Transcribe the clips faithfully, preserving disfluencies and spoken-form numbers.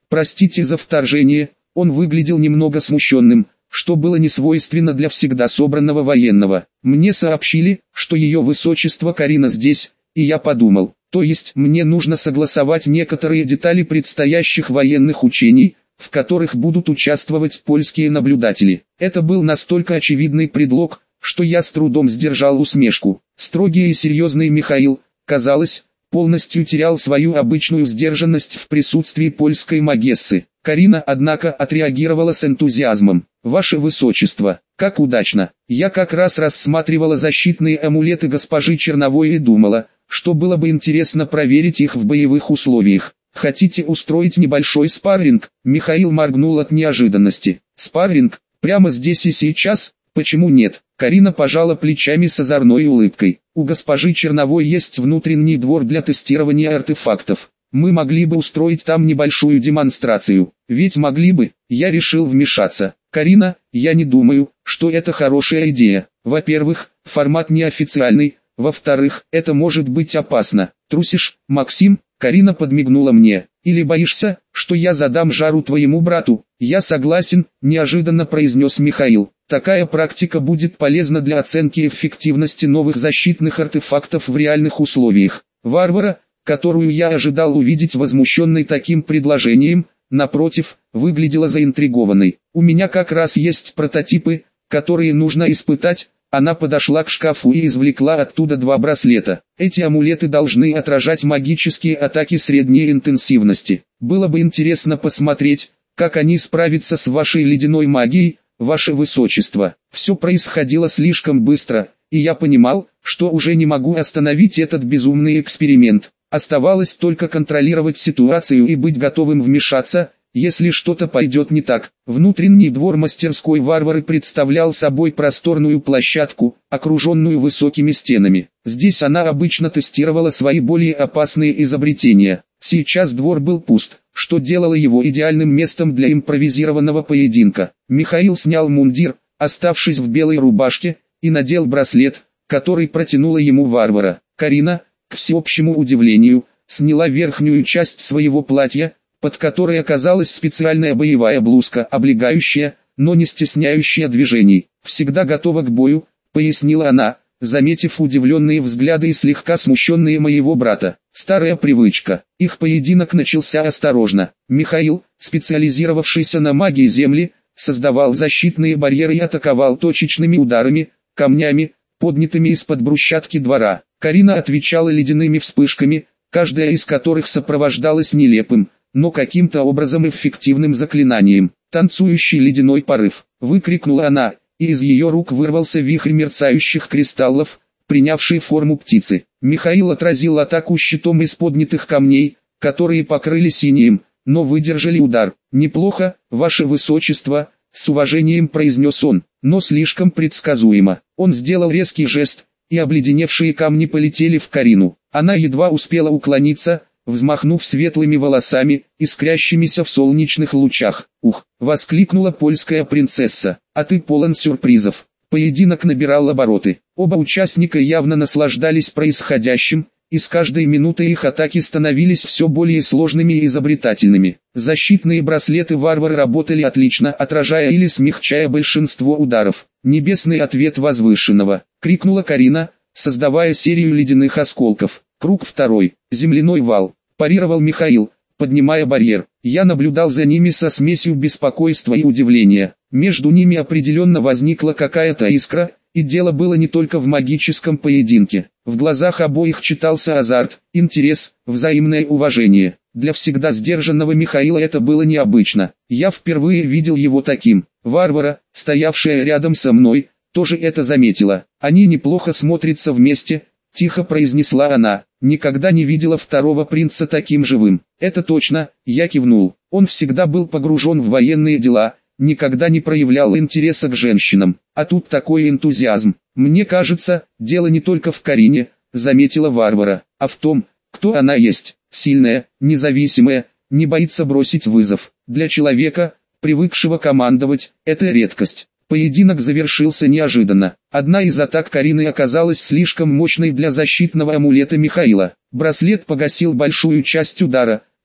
простите за вторжение». Он выглядел немного смущенным, что было не свойственно для всегда собранного военного. «Мне сообщили, что ее высочество Карина здесь, и я подумал, то есть мне нужно согласовать некоторые детали предстоящих военных учений, в которых будут участвовать польские наблюдатели». Это был настолько очевидный предлог, что я с трудом сдержал усмешку. Строгий и серьезный Михаил, казалось, полностью терял свою обычную сдержанность в присутствии польской магессы. Карина, однако, отреагировала с энтузиазмом. «Ваше Высочество, как удачно! Я как раз рассматривала защитные амулеты госпожи Черновой и думала, что было бы интересно проверить их в боевых условиях. Хотите устроить небольшой спарринг?» Михаил моргнул от неожиданности. «Спарринг? Прямо здесь и сейчас? Почему нет?» Карина пожала плечами с озорной улыбкой. «У госпожи Черновой есть внутренний двор для тестирования артефактов. Мы могли бы устроить там небольшую демонстрацию. Ведь могли бы». Я решил вмешаться. «Карина, я не думаю, что это хорошая идея. Во-первых, формат неофициальный. Во-вторых, это может быть опасно. Трусишь, Максим?» Карина подмигнула мне. «Или боишься, что я задам жару твоему брату?» «Я согласен», – неожиданно произнес Михаил. «Такая практика будет полезна для оценки эффективности новых защитных артефактов в реальных условиях». Варвара, которую я ожидал увидеть возмущенной таким предложением, напротив, выглядела заинтригованной. «У меня как раз есть прототипы, которые нужно испытать». Она подошла к шкафу и извлекла оттуда два браслета. Эти амулеты должны отражать магические атаки средней интенсивности. Было бы интересно посмотреть, как они справятся с вашей ледяной магией, ваше высочество. Все происходило слишком быстро, и я понимал, что уже не могу остановить этот безумный эксперимент. Оставалось только контролировать ситуацию и быть готовым вмешаться, если что-то пойдет не так. Внутренний двор мастерской Варвары представлял собой просторную площадку, окруженную высокими стенами. Здесь она обычно тестировала свои более опасные изобретения. Сейчас двор был пуст, что делало его идеальным местом для импровизированного поединка. Михаил снял мундир, оставшись в белой рубашке, и надел браслет, который протянула ему Варвара. Карина, к всеобщему удивлению, сняла верхнюю часть своего платья, под которой оказалась специальная боевая блузка, облегающая, но не стесняющая движений. «Всегда готова к бою», — пояснила она, заметив удивленные взгляды и слегка смущенные моего брата. Старая привычка. Их поединок начался осторожно. Михаил, специализировавшийся на магии земли, создавал защитные барьеры и атаковал точечными ударами, камнями, поднятыми из-под брусчатки двора. Карина отвечала ледяными вспышками, каждая из которых сопровождалась нелепым, но каким-то образом эффективным заклинанием. «Танцующий ледяной порыв!» — выкрикнула она, и из ее рук вырвался вихрь мерцающих кристаллов, принявший форму птицы. Михаил отразил атаку щитом из поднятых камней, которые покрыли синим, но выдержали удар. «Неплохо, ваше высочество», — с уважением произнес он, но слишком предсказуемо. Он сделал резкий жест, и обледеневшие камни полетели в Карину. Она едва успела уклониться, взмахнув светлыми волосами, искрящимися в солнечных лучах. «Ух!» — воскликнула польская принцесса. «А ты полон сюрпризов». Поединок набирал обороты. Оба участника явно наслаждались происходящим, и с каждой минутой их атаки становились все более сложными и изобретательными. Защитные браслеты Варвары работали отлично, отражая или смягчая большинство ударов. «Небесный ответ возвышенного!» — крикнула Карина, создавая серию ледяных осколков. «Круг второй, земляной вал», — парировал Михаил, поднимая барьер. Я наблюдал за ними со смесью беспокойства и удивления. Между ними определенно возникла какая-то искра, и дело было не только в магическом поединке. В глазах обоих читался азарт, интерес, взаимное уважение. Для всегда сдержанного Михаила это было необычно. Я впервые видел его таким. Варвара, стоявшая рядом со мной, тоже это заметила. «Они неплохо смотрятся вместе», — тихо произнесла она. «Никогда не видела второго принца таким живым». «Это точно», — я кивнул. Он всегда был погружен в военные дела, никогда не проявлял интереса к женщинам. А тут такой энтузиазм. «Мне кажется, дело не только в Карине», — заметила Варвара, — «а в том, кто она есть. Сильная, независимая, не боится бросить вызов. Для человека, привыкшего командовать, это редкость». Поединок завершился неожиданно. Одна из атак Карины оказалась слишком мощной для защитного амулета Михаила. Браслет погасил большую часть удара,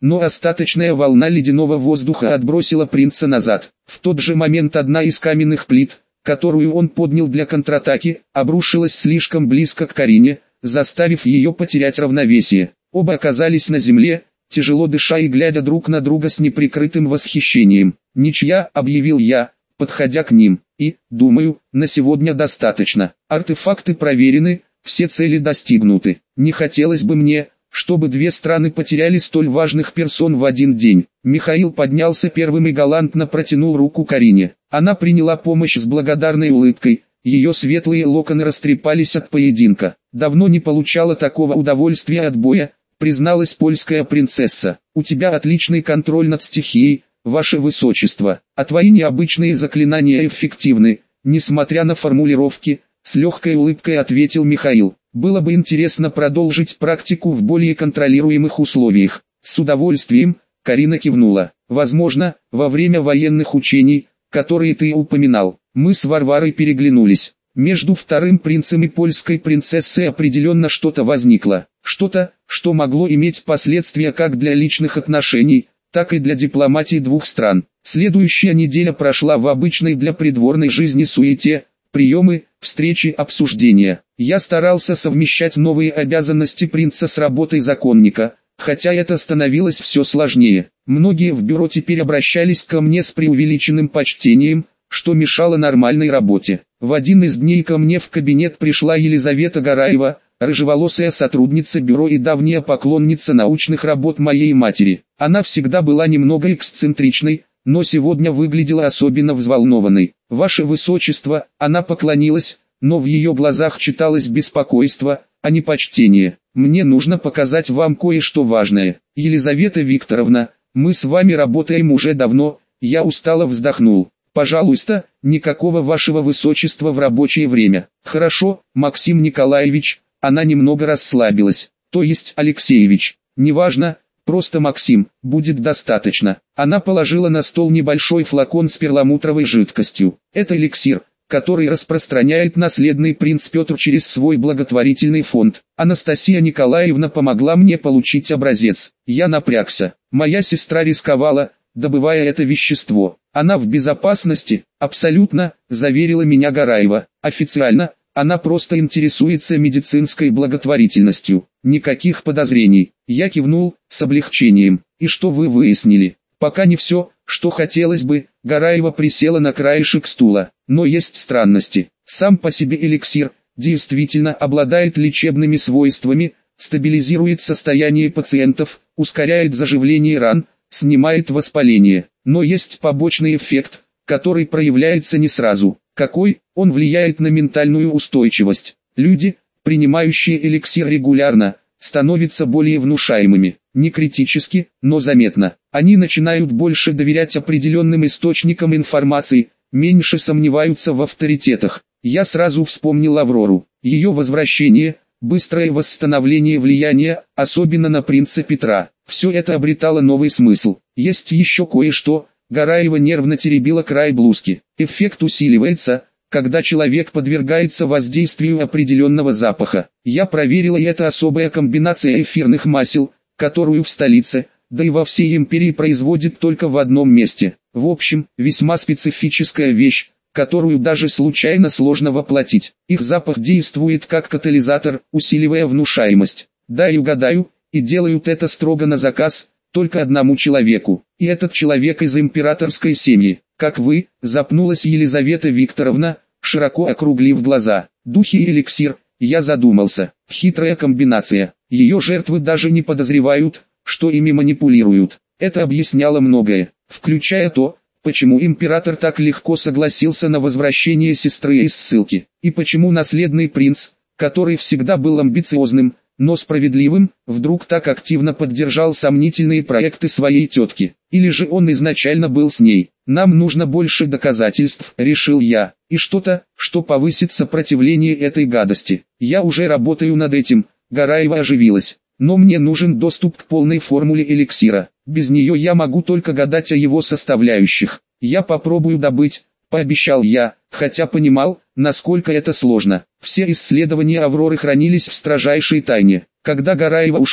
но остаточная волна ледяного воздуха отбросила принца назад. В тот же момент одна из каменных плит, которую он поднял для контратаки, обрушилась слишком близко к Карине, заставив ее потерять равновесие. Оба оказались на земле, тяжело дыша и глядя друг на друга с неприкрытым восхищением. «Ничья», — объявил я, подходя к ним, «и, думаю, на сегодня достаточно. Артефакты проверены, все цели достигнуты. Не хотелось бы мне, чтобы две страны потеряли столь важных персон в один день». Михаил поднялся первым и галантно протянул руку Карине. Она приняла помощь с благодарной улыбкой, ее светлые локоны растрепались от поединка. «Давно не получала такого удовольствия от боя», призналась польская принцесса. «У тебя отличный контроль над стихией, ваше высочество, а твои необычные заклинания эффективны, несмотря на формулировки», с легкой улыбкой ответил Михаил. «Было бы интересно продолжить практику в более контролируемых условиях». «С удовольствием», Карина кивнула. «Возможно, во время военных учений, которые ты упоминал». Мы с Варварой переглянулись. Между вторым принцем и польской принцессой определенно что-то возникло. Что-то, что могло иметь последствия как для личных отношений, так и для дипломатии двух стран. Следующая неделя прошла в обычной для придворной жизни суете, приемы, встречи, обсуждения. Я старался совмещать новые обязанности принца с работой законника, хотя это становилось все сложнее. Многие в бюро теперь обращались ко мне с преувеличенным почтением, что мешало нормальной работе. В один из дней ко мне в кабинет пришла Елизавета Гараева, рыжеволосая сотрудница бюро и давняя поклонница научных работ моей матери. Она всегда была немного эксцентричной, но сегодня выглядела особенно взволнованной. «Ваше Высочество», она поклонилась, но в ее глазах читалось беспокойство, а не почтение. «Мне нужно показать вам кое-что важное. Елизавета Викторовна, мы с вами работаем уже давно», я устало вздохнул. «Пожалуйста, никакого вашего высочества в рабочее время». «Хорошо, Максим Николаевич», она немного расслабилась. «То есть Алексеевич, неважно, просто Максим, будет достаточно». Она положила на стол небольшой флакон с перламутровой жидкостью. «Это эликсир, который распространяет наследный принц Петр через свой благотворительный фонд. Анастасия Николаевна помогла мне получить образец». Я напрягся. Моя сестра рисковала, добывая это вещество. «Она в безопасности?» «Абсолютно», заверила меня Гараева. «Официально, она просто интересуется медицинской благотворительностью. Никаких подозрений». Я кивнул, с облегчением. «И что вы выяснили?» «Пока не все, что хотелось бы», Гараева присела на краешек стула. «Но есть странности. Сам по себе эликсир, действительно обладает лечебными свойствами, стабилизирует состояние пациентов, ускоряет заживление ран, снимает воспаление. Но есть побочный эффект, который проявляется не сразу. Какой? Он влияет на ментальную устойчивость. Люди, принимающие эликсир регулярно, становятся более внушаемыми. Не критически, но заметно. Они начинают больше доверять определенным источникам информации, меньше сомневаются в авторитетах. Я сразу вспомнил Аврору. Ее возвращение, быстрое восстановление влияния, особенно на принца Петра. Все это обретало новый смысл. Есть еще кое-что. Гараева нервно теребила край блузки. Эффект усиливается, когда человек подвергается воздействию определенного запаха. Я проверила, и это особая комбинация эфирных масел, которую в столице, да и во всей империи производят только в одном месте. В общем, весьма специфическая вещь, которую даже случайно сложно воплотить. Их запах действует как катализатор, усиливая внушаемость. Дай угадаю, и делают это строго на заказ, только одному человеку. И этот человек из императорской семьи. Как вы, запнулась Елизавета Викторовна, широко округлив глаза. Духи и эликсир, я задумался. Хитрая комбинация. Ее жертвы даже не подозревают, что ими манипулируют. Это объясняло многое, включая то, почему император так легко согласился на возвращение сестры из ссылки. И почему наследный принц, который всегда был амбициозным, но справедливым, вдруг так активно поддержал сомнительные проекты своей тетки. Или же он изначально был с ней. Нам нужно больше доказательств, решил я, и что-то, что повысит сопротивление этой гадости. Я уже работаю над этим. Гараева оживилась. Но мне нужен доступ к полной формуле эликсира. Без нее я могу только гадать о его составляющих. Я попробую добыть, пообещал я, хотя понимал, насколько это сложно. Все исследования Авроры хранились в строжайшей тайне. Когда Гараева ушла,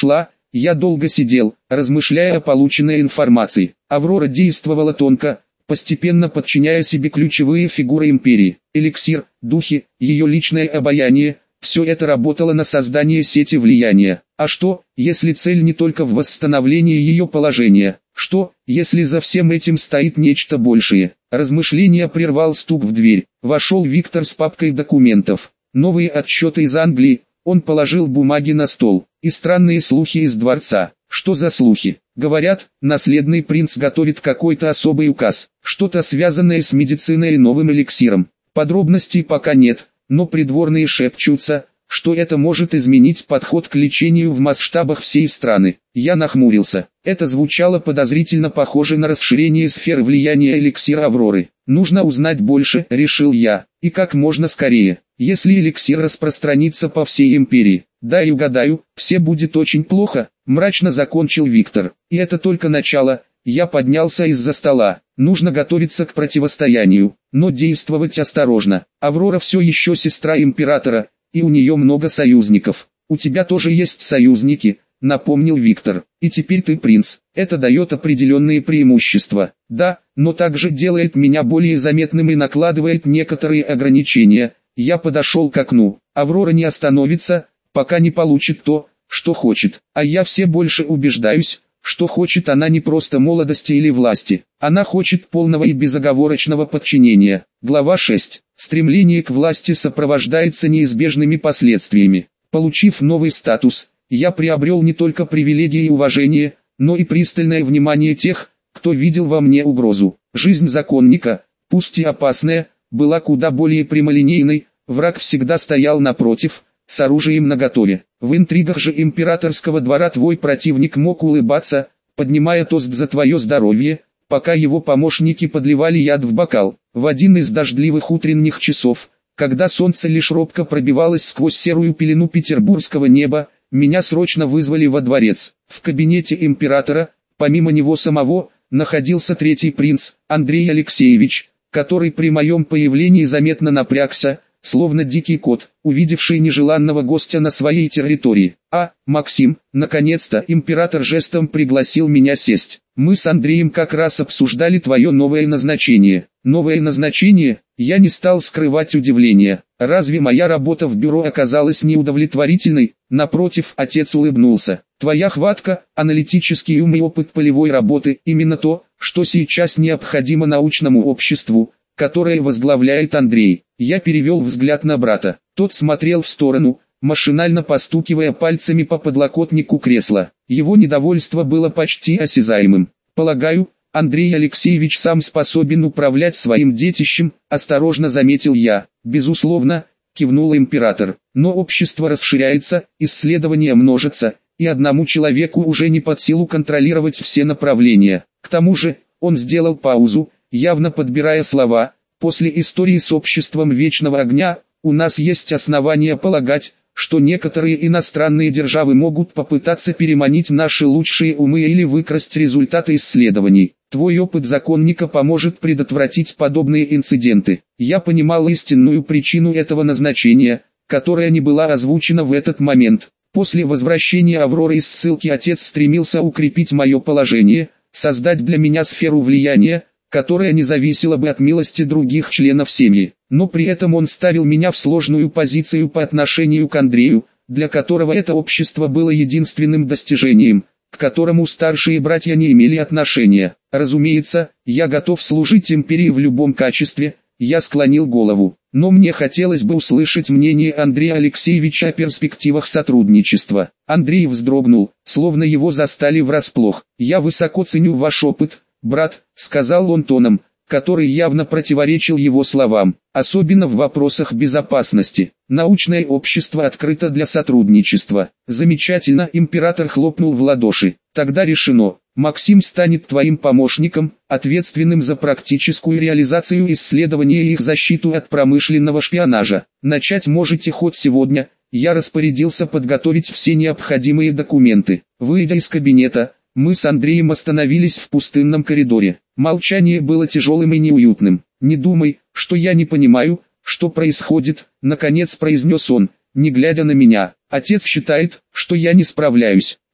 Я долго сидел, размышляя о полученной информации. Аврора действовала тонко, постепенно подчиняя себе ключевые фигуры империи. Эликсир, духи, ее личное обаяние – все это работало на создание сети влияния. А что, если цель не только в восстановлении ее положения? Что, если за всем этим стоит нечто большее? Размышление прервал стук в дверь. Вошел Виктор с папкой документов. Новые отчеты из Англии. Он положил бумаги на стол. И странные слухи из дворца. Что за слухи? Говорят, наследный принц готовит какой-то особый указ. Что-то связанное с медициной и новым эликсиром. Подробностей пока нет. Но придворные шепчутся, что это может изменить подход к лечению в масштабах всей страны. Я нахмурился. Это звучало подозрительно похоже на расширение сферы влияния эликсира Авроры. Нужно узнать больше, решил я, и как можно скорее. Если эликсир распространится по всей империи, да и угадаю, все будет очень плохо, мрачно закончил Виктор. И это только начало. Я поднялся из-за стола. Нужно готовиться к противостоянию, но действовать осторожно. Аврора все еще сестра императора, и у нее много союзников. У тебя тоже есть союзники, напомнил Виктор. И теперь ты принц. Это дает определенные преимущества. Да, но также делает меня более заметным и накладывает некоторые ограничения. Я подошел к окну. Аврора не остановится, пока не получит то, что хочет. А я все больше убеждаюсь, что хочет она не просто молодости или власти. Она хочет полного и безоговорочного подчинения. Глава шесть. Стремление к власти сопровождается неизбежными последствиями. Получив новый статус, я приобрел не только привилегии и уважение, но и пристальное внимание тех, кто видел во мне угрозу. Жизнь законника, пусть и опасная, была куда более прямолинейной, враг всегда стоял напротив, с оружием наготове. В интригах же императорского двора твой противник мог улыбаться, поднимая тост за твое здоровье, пока его помощники подливали яд в бокал. В один из дождливых утренних часов, когда солнце лишь робко пробивалось сквозь серую пелену петербургского неба, меня срочно вызвали во дворец. В кабинете императора, помимо него самого, находился третий принц, Андрей Алексеевич, который при моем появлении заметно напрягся, словно дикий кот, увидевший нежеланного гостя на своей территории. «А, Максим, наконец-то!» Император жестом пригласил меня сесть. «Мы с Андреем как раз обсуждали твое новое назначение». «Новое назначение?» Я не стал скрывать удивление. «Разве моя работа в бюро оказалась неудовлетворительной?» Напротив, отец улыбнулся. «Твоя хватка, аналитический ум и опыт полевой работы – именно то, что сейчас необходимо научному обществу, которое возглавляет Андрей». Я перевел взгляд на брата. Тот смотрел в сторону, машинально постукивая пальцами по подлокотнику кресла. Его недовольство было почти осязаемым. «Полагаю, Андрей Алексеевич сам способен управлять своим детищем», осторожно заметил я. «Безусловно», кивнул император. «Но общество расширяется, исследования множатся, и одному человеку уже не под силу контролировать все направления. К тому же», он сделал паузу, явно подбирая слова, «после истории с обществом Вечного Огня, у нас есть основания полагать, что некоторые иностранные державы могут попытаться переманить наши лучшие умы или выкрасть результаты исследований. Твой опыт законника поможет предотвратить подобные инциденты». Я понимал истинную причину этого назначения, которая не была озвучена в этот момент. После возвращения Авроры из ссылки отец стремился укрепить мое положение, создать для меня сферу влияния, которая не зависела бы от милости других членов семьи. Но при этом он ставил меня в сложную позицию по отношению к Андрею, для которого это общество было единственным достижением, к которому старшие братья не имели отношения. «Разумеется, я готов служить империи в любом качестве», я склонил голову. «Но мне хотелось бы услышать мнение Андрея Алексеевича о перспективах сотрудничества». Андрей вздрогнул, словно его застали врасплох. «Я высоко ценю ваш опыт, брат», — сказал он тоном, который явно противоречил его словам, «особенно в вопросах безопасности. Научное общество открыто для сотрудничества». «Замечательно», — император хлопнул в ладоши. «Тогда решено. Максим станет твоим помощником, ответственным за практическую реализацию исследования и их защиту от промышленного шпионажа. Начать можете хоть сегодня». Я распорядился подготовить все необходимые документы. Выйдя из кабинета, мы с Андреем остановились в пустынном коридоре. Молчание было тяжелым и неуютным. «Не думай, что я не понимаю, что происходит», — наконец произнес он, не глядя на меня. «Отец считает, что я не справляюсь.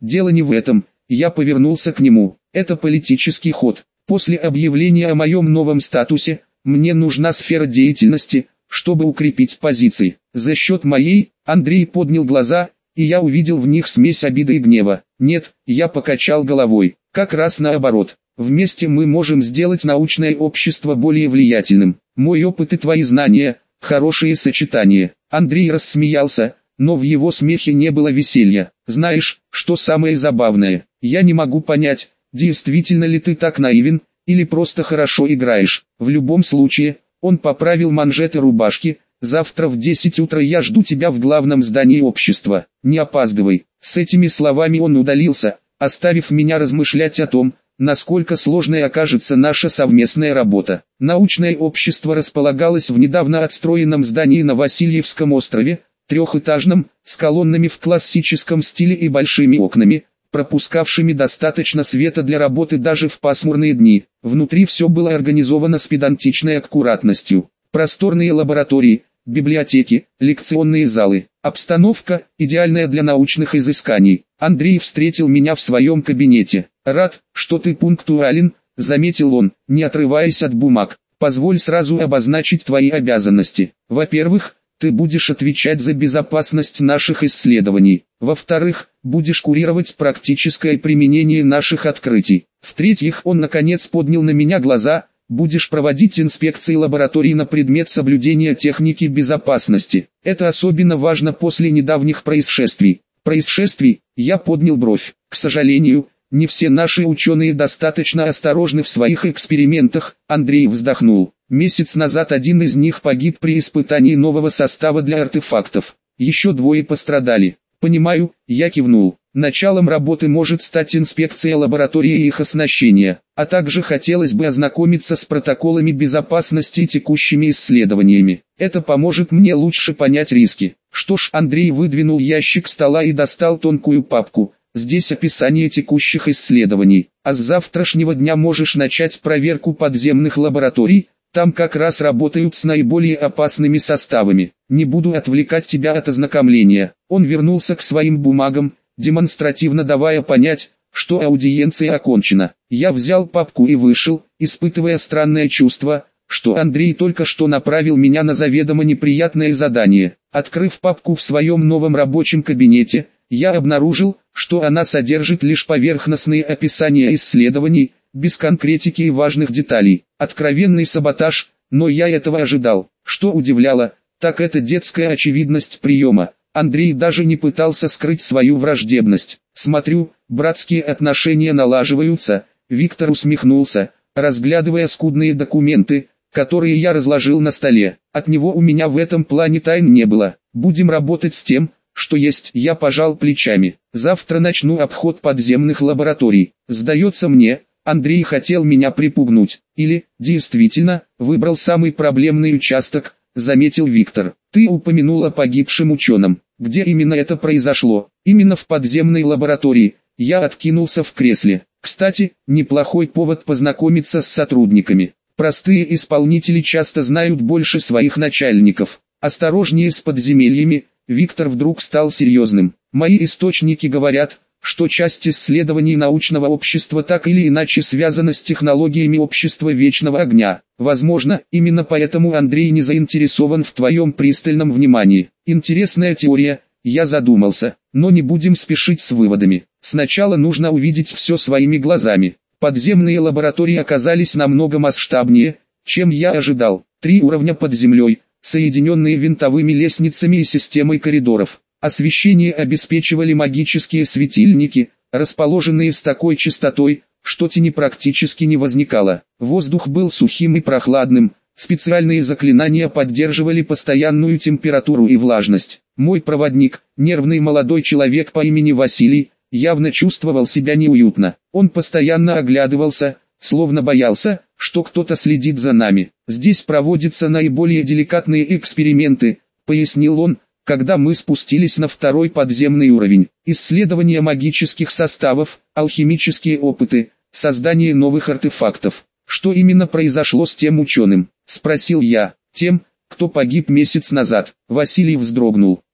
Дело не в этом. Я повернулся к нему. Это политический ход. После объявления о моем новом статусе, мне нужна сфера деятельности, чтобы укрепить позиции. За счет моей, Андрей поднял глаза, и я увидел в них смесь обиды и гнева. Нет, я покачал головой. Как раз наоборот. Вместе мы можем сделать научное общество более влиятельным. Мой опыт и твои знания – хорошее сочетание. Андрей рассмеялся, но в его смехе не было веселья. Знаешь, что самое забавное? Я не могу понять, действительно ли ты так наивен, или просто хорошо играешь. В любом случае, он поправил манжеты рубашки. Завтра в десять утра я жду тебя в главном здании общества. Не опаздывай. С этими словами он удалился, оставив меня размышлять о том, насколько сложной окажется наша совместная работа. Научное общество располагалось в недавно отстроенном здании на Васильевском острове, трехэтажном, с колоннами в классическом стиле и большими окнами, пропускавшими достаточно света для работы даже в пасмурные дни. Внутри все было организовано с педантичной аккуратностью. Просторные лаборатории, библиотеки, лекционные залы. Обстановка, идеальная для научных изысканий. Андрей встретил меня в своем кабинете. «Рад, что ты пунктуален», — заметил он, не отрываясь от бумаг. «Позволь сразу обозначить твои обязанности. Во-первых, ты будешь отвечать за безопасность наших исследований. Во-вторых, будешь курировать практическое применение наших открытий. В-третьих, он наконец поднял на меня глаза, будешь проводить инспекции лабораторий на предмет соблюдения техники безопасности. Это особенно важно после недавних происшествий». «Происшествий?» Я поднял бровь. «К сожалению, не все наши ученые достаточно осторожны в своих экспериментах», Андрей вздохнул. «Месяц назад один из них погиб при испытании нового состава для артефактов. Еще двое пострадали». «Понимаю», я кивнул. «Началом работы может стать инспекция лаборатории и их оснащения, а также хотелось бы ознакомиться с протоколами безопасности и текущими исследованиями. Это поможет мне лучше понять риски». Что ж, Андрей выдвинул ящик стола и достал тонкую папку. «Здесь описание текущих исследований, а с завтрашнего дня можешь начать проверку подземных лабораторий, там как раз работают с наиболее опасными составами. Не буду отвлекать тебя от ознакомления». Он вернулся к своим бумагам, демонстративно давая понять, что аудиенция окончена. Я взял папку и вышел, испытывая странное чувство, что Андрей только что направил меня на заведомо неприятное задание. Открыв папку в своем новом рабочем кабинете, я обнаружил, что она содержит лишь поверхностные описания исследований, без конкретики и важных деталей. Откровенный саботаж, но я этого ожидал. Что удивляло, так это детская очевидность приема. Андрей даже не пытался скрыть свою враждебность. «Смотрю, братские отношения налаживаются», Виктор усмехнулся, разглядывая скудные документы, которые я разложил на столе. От него у меня в этом плане тайн не было. «Будем работать с тем, что есть». Я пожал плечами. «Завтра начну обход подземных лабораторий. Сдается мне, Андрей хотел меня припугнуть. Или, действительно, выбрал самый проблемный участок», заметил Виктор. «Ты упомянул о погибшем ученом. Где именно это произошло?» «Именно в подземной лаборатории». Я откинулся в кресле. «Кстати, неплохой повод познакомиться с сотрудниками. Простые исполнители часто знают больше своих начальников. Осторожнее с подземельями». Виктор вдруг стал серьезным. «Мои источники говорят, что часть исследований научного общества так или иначе связана с технологиями общества Вечного Огня. Возможно, именно поэтому Андрей не заинтересован в твоем пристальном внимании. Интересная теория». Я задумался, но не будем спешить с выводами. Сначала нужно увидеть все своими глазами. Подземные лаборатории оказались намного масштабнее, чем я ожидал. Три уровня под землей, соединенные винтовыми лестницами и системой коридоров. Освещение обеспечивали магические светильники, расположенные с такой частотой, что тени практически не возникало. Воздух был сухим и прохладным, специальные заклинания поддерживали постоянную температуру и влажность. Мой проводник, нервный молодой человек по имени Василий, явно чувствовал себя неуютно. Он постоянно оглядывался, словно боялся, что кто-то следит за нами. «Здесь проводятся наиболее деликатные эксперименты», пояснил он, когда мы спустились на второй подземный уровень. «Исследования магических составов, алхимические опыты, создание новых артефактов». «Что именно произошло с тем ученым?» – спросил я. «Тем, кто погиб месяц назад». Василий вздрогнул.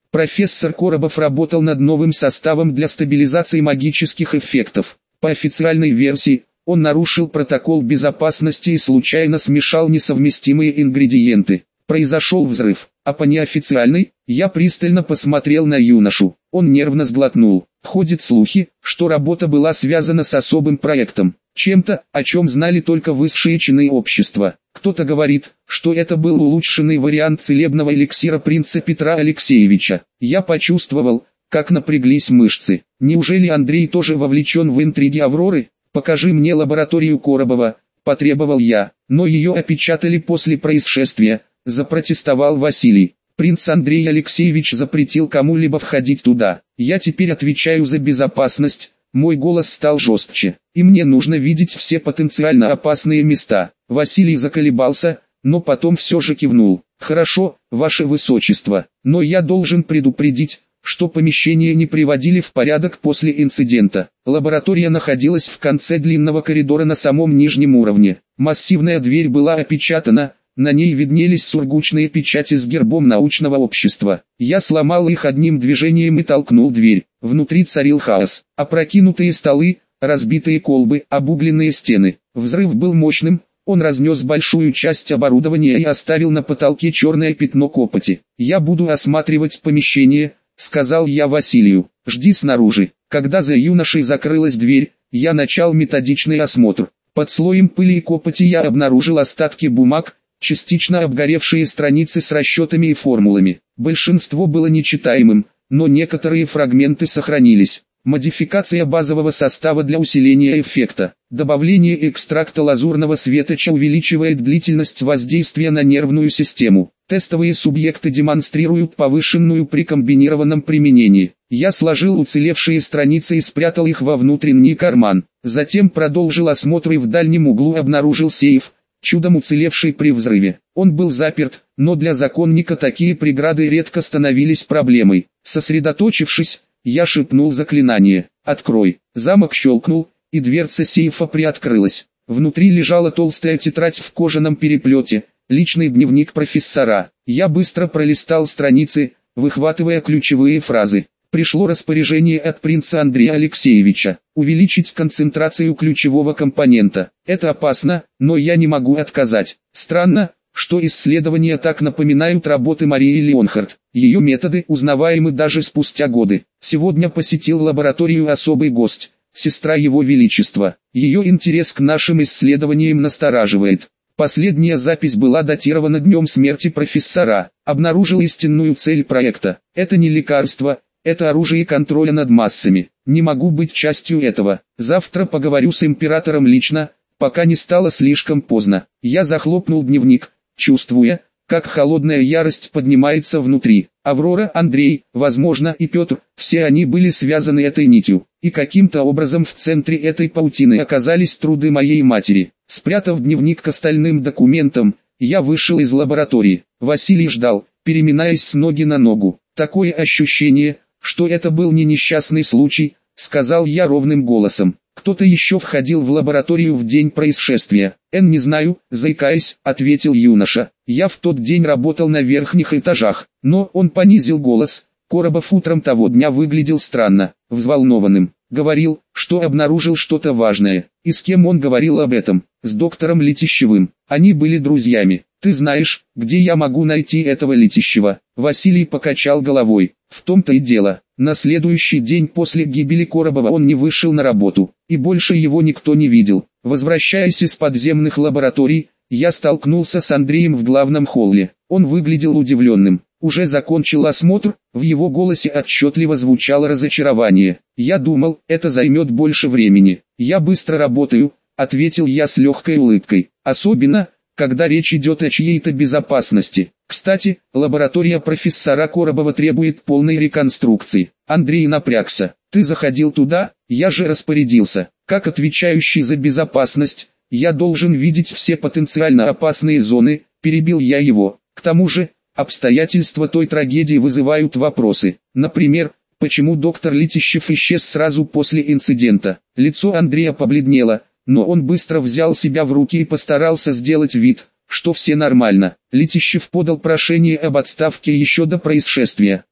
Профессор Коробов работал над новым составом для стабилизации магических эффектов. По официальной версии, он нарушил протокол безопасности и случайно смешал несовместимые ингредиенты. Произошел взрыв, а по неофициальной, я пристально посмотрел на юношу. Он нервно сглотнул. Ходят слухи, что работа была связана с особым проектом, чем-то, о чем знали только высшие чины общества. Кто-то говорит, что это был улучшенный вариант целебного эликсира принца Петра Алексеевича. Я почувствовал, как напряглись мышцы. Неужели Андрей тоже вовлечен в интриги Авроры? «Покажи мне лабораторию Коробова», – потребовал я, но ее опечатали после происшествия, запротестовал Василий. Принц Андрей Алексеевич запретил кому-либо входить туда. Я теперь отвечаю за безопасность. Мой голос стал жестче, и мне нужно видеть все потенциально опасные места. Василий заколебался, но потом все же кивнул. «Хорошо, ваше высочество, но я должен предупредить, что помещение не приводили в порядок после инцидента. Лаборатория находилась в конце длинного коридора на самом нижнем уровне. Массивная дверь была опечатана, на ней виднелись сургучные печати с гербом научного общества. Я сломал их одним движением и толкнул дверь. Внутри царил хаос. Опрокинутые столы, разбитые колбы, обугленные стены. Взрыв был мощным, он разнес большую часть оборудования и оставил на потолке черное пятно копоти. «Я буду осматривать помещение», — сказал я Василию. «Жди снаружи». Когда за юношей закрылась дверь, я начал методичный осмотр. Под слоем пыли и копоти я обнаружил остатки бумаг, частично обгоревшие страницы с расчетами и формулами. Большинство было нечитаемым, но некоторые фрагменты сохранились. Модификация базового состава для усиления эффекта. Добавление экстракта лазурного светоча увеличивает длительность воздействия на нервную систему. Тестовые субъекты демонстрируют повышенную при комбинированном применении. Я сложил уцелевшие страницы и спрятал их во внутренний карман. Затем продолжил осмотр и в дальнем углу обнаружил сейф, чудом уцелевший при взрыве. Он был заперт, но для законника такие преграды редко становились проблемой. Сосредоточившись, я шепнул заклинание «Открой». Замок щелкнул, и дверца сейфа приоткрылась. Внутри лежала толстая тетрадь в кожаном переплете, личный дневник профессора. Я быстро пролистал страницы, выхватывая ключевые фразы. Пришло распоряжение от принца Андрея Алексеевича увеличить концентрацию ключевого компонента. Это опасно, но я не могу отказать. Странно, что исследования так напоминают работы Марии Леонхард. Ее методы узнаваемы даже спустя годы. Сегодня посетил лабораторию особый гость, сестра Его Величества. Ее интерес к нашим исследованиям настораживает. Последняя запись была датирована днем смерти профессора. Обнаружил истинную цель проекта. Это не лекарство, это оружие контроля над массами. Не могу быть частью этого. Завтра поговорю с императором лично, пока не стало слишком поздно. Я захлопнул дневник, чувствуя, как холодная ярость поднимается внутри. Аврора, Андрей, возможно, и Петр, все они были связаны этой нитью. И каким-то образом в центре этой паутины оказались труды моей матери. Спрятав дневник к остальным документам, я вышел из лаборатории. Василий ждал, переминаясь с ноги на ногу. Такое ощущение, что это был не несчастный случай, сказал я ровным голосом. Кто-то еще входил в лабораторию в день происшествия. «Эн, не знаю», заикаясь, ответил юноша. «Я в тот день работал на верхних этажах». Но он понизил голос. Коробов утром того дня выглядел странно, взволнованным. Говорил, что обнаружил что-то важное. И с кем он говорил об этом? С доктором Летищевым. Они были друзьями. «Ты знаешь, где я могу найти этого Летищева?» Василий покачал головой. «В том-то и дело. На следующий день после гибели Коробова он не вышел на работу, и больше его никто не видел. Возвращаясь из подземных лабораторий, я столкнулся с Андреем в главном холле. Он выглядел удивленным. Уже закончил осмотр, в его голосе отчетливо звучало разочарование. Я думал, это займет больше времени. «Я быстро работаю», — ответил я с легкой улыбкой. «Особенно, когда речь идет о чьей-то безопасности. Кстати, лаборатория профессора Коробова требует полной реконструкции». Андрей напрягся. «Ты заходил туда?» «Я же распорядился. Как отвечающий за безопасность, я должен видеть все потенциально опасные зоны», — перебил я его. «К тому же, обстоятельства той трагедии вызывают вопросы. Например, почему доктор Летищев исчез сразу после инцидента?» Лицо Андрея побледнело, но он быстро взял себя в руки и постарался сделать вид, что все нормально. Летищев подал прошение об отставке еще до происшествия.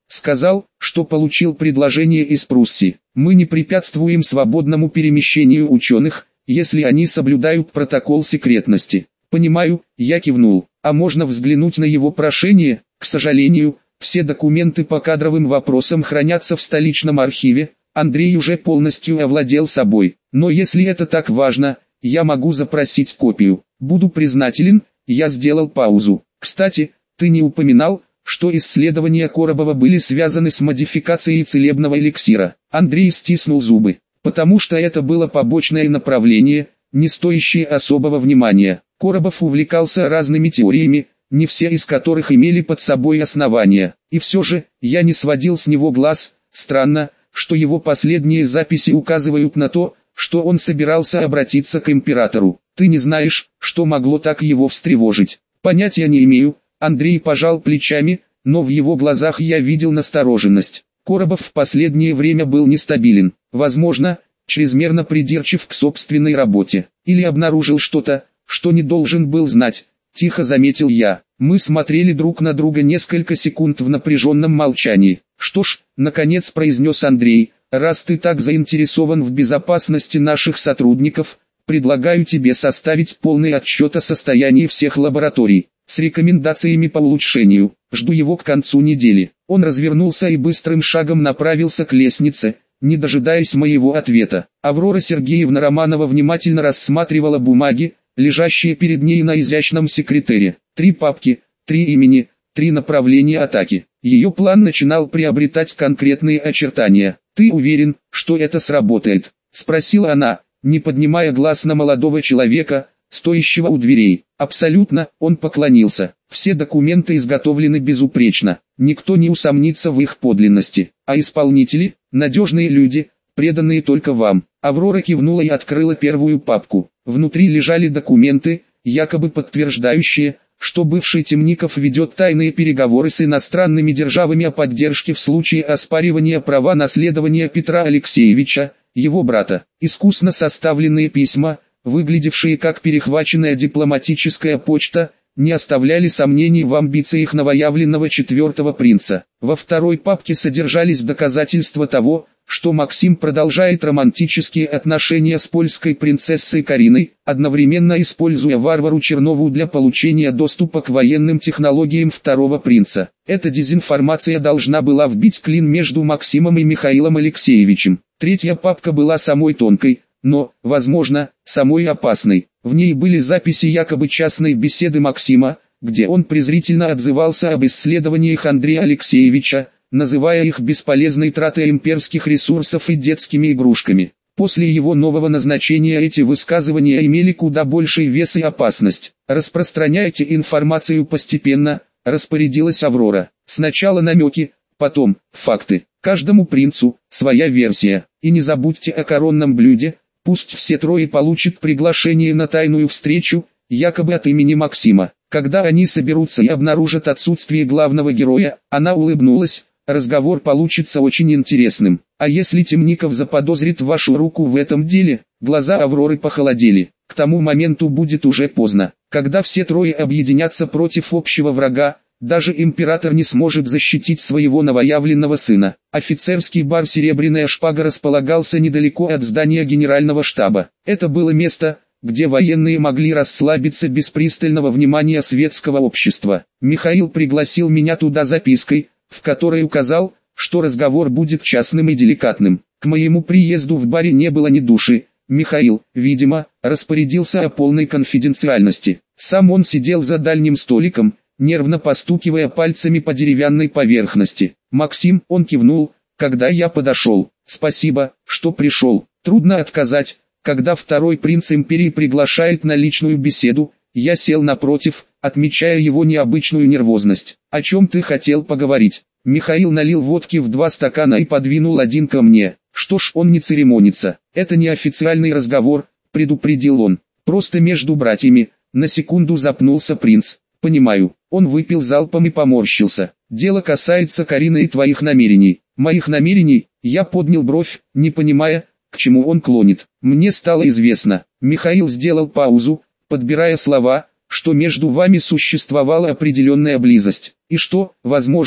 Сказал, что получил предложение из Пруссии. Мы не препятствуем свободному перемещению ученых, если они соблюдают протокол секретности. Понимаю, я кивнул. А можно взглянуть на его прошение? К сожалению, все документы по кадровым вопросам хранятся в столичном архиве. Андрей уже полностью овладел собой. Но если это так важно, я могу запросить копию. Буду признателен. Я сделал паузу. Кстати, ты не упоминал, что исследования Коробова были связаны с модификацией целебного эликсира. Андрей стиснул зубы. Потому что это было побочное направление, не стоящее особого внимания. Коробов увлекался разными теориями, не все из которых имели под собой основания. И все же, я не сводил с него глаз. Странно, что его последние записи указывают на то, что он собирался обратиться к императору. Ты не знаешь, что могло так его встревожить. Понятия не имею. Андрей пожал плечами, но в его глазах я видел настороженность. Коробов в последнее время был нестабилен. Возможно, чрезмерно придирчив к собственной работе. Или обнаружил что-то, что не должен был знать. Тихо заметил я. Мы смотрели друг на друга несколько секунд в напряженном молчании. Что ж, наконец произнес Андрей, раз ты так заинтересован в безопасности наших сотрудников, предлагаю тебе составить полный отчет о состоянии всех лабораторий, с рекомендациями по улучшению. Жду его к концу недели. Он развернулся и быстрым шагом направился к лестнице, не дожидаясь моего ответа. Аврора Сергеевна Романова внимательно рассматривала бумаги, лежащие перед ней на изящном секретере. Три папки, три имени, три направления атаки. Ее план начинал приобретать конкретные очертания. «Ты уверен, что это сработает?» – спросила она, не поднимая глаз на молодого человека, стоящего у дверей. «Абсолютно», – он поклонился. «Все документы изготовлены безупречно. Никто не усомнится в их подлинности. А исполнители – надежные люди, преданные только вам». Аврора кивнула и открыла первую папку. Внутри лежали документы, якобы подтверждающие, что бывший Темников ведет тайные переговоры с иностранными державами о поддержке в случае оспаривания права наследования Петра Алексеевича, его брата. Искусно составленные письма, выглядевшие как перехваченная дипломатическая почта, не оставляли сомнений в амбициях новоявленного четвертого принца. Во второй папке содержались доказательства того, что Максим продолжает романтические отношения с польской принцессой Кариной, одновременно используя Варвару Чернову для получения доступа к военным технологиям второго принца. Эта дезинформация должна была вбить клин между Максимом и Михаилом Алексеевичем. Третья папка была самой тонкой, но, возможно, самой опасной. В ней были записи якобы частной беседы Максима, где он презрительно отзывался об исследованиях Андрея Алексеевича, называя их бесполезной тратой имперских ресурсов и детскими игрушками. После его нового назначения эти высказывания имели куда больший вес и опасность. «Распространяйте информацию постепенно», – распорядилась Аврора. «Сначала намеки, потом факты. Каждому принцу своя версия. И не забудьте о коронном блюде, пусть все трое получат приглашение на тайную встречу, якобы от имени Максима. Когда они соберутся и обнаружат отсутствие главного героя», она улыбнулась, «разговор получится очень интересным. А если Темников заподозрит вашу руку в этом деле?» Глаза Авроры похолодели. «К тому моменту будет уже поздно. Когда все трое объединятся против общего врага, даже император не сможет защитить своего новоявленного сына». Офицерский бар «Серебряная шпага» располагался недалеко от здания генерального штаба. Это было место, где военные могли расслабиться без пристального внимания светского общества. Михаил пригласил меня туда запиской, в которой указал, что разговор будет частным и деликатным. К моему приезду в баре не было ни души. Михаил, видимо, распорядился о полной конфиденциальности. Сам он сидел за дальним столиком, нервно постукивая пальцами по деревянной поверхности. «Максим», он кивнул, когда я подошел. «Спасибо, что пришел. Трудно отказать, когда второй принц империи приглашает на личную беседу». Я сел напротив, отмечая его необычную нервозность. «О чем ты хотел поговорить?» Михаил налил водки в два стакана и подвинул один ко мне. «Что ж, он не церемонится. Это не официальный разговор», предупредил он. «Просто между братьями». На секунду запнулся принц. «Понимаю». Он выпил залпом и поморщился. «Дело касается Карины и твоих намерений». «Моих намерений?» Я поднял бровь, не понимая, к чему он клонит. «Мне стало известно». Михаил сделал паузу, подбирая слова, «что между вами существовала определенная близость, и что, возможно,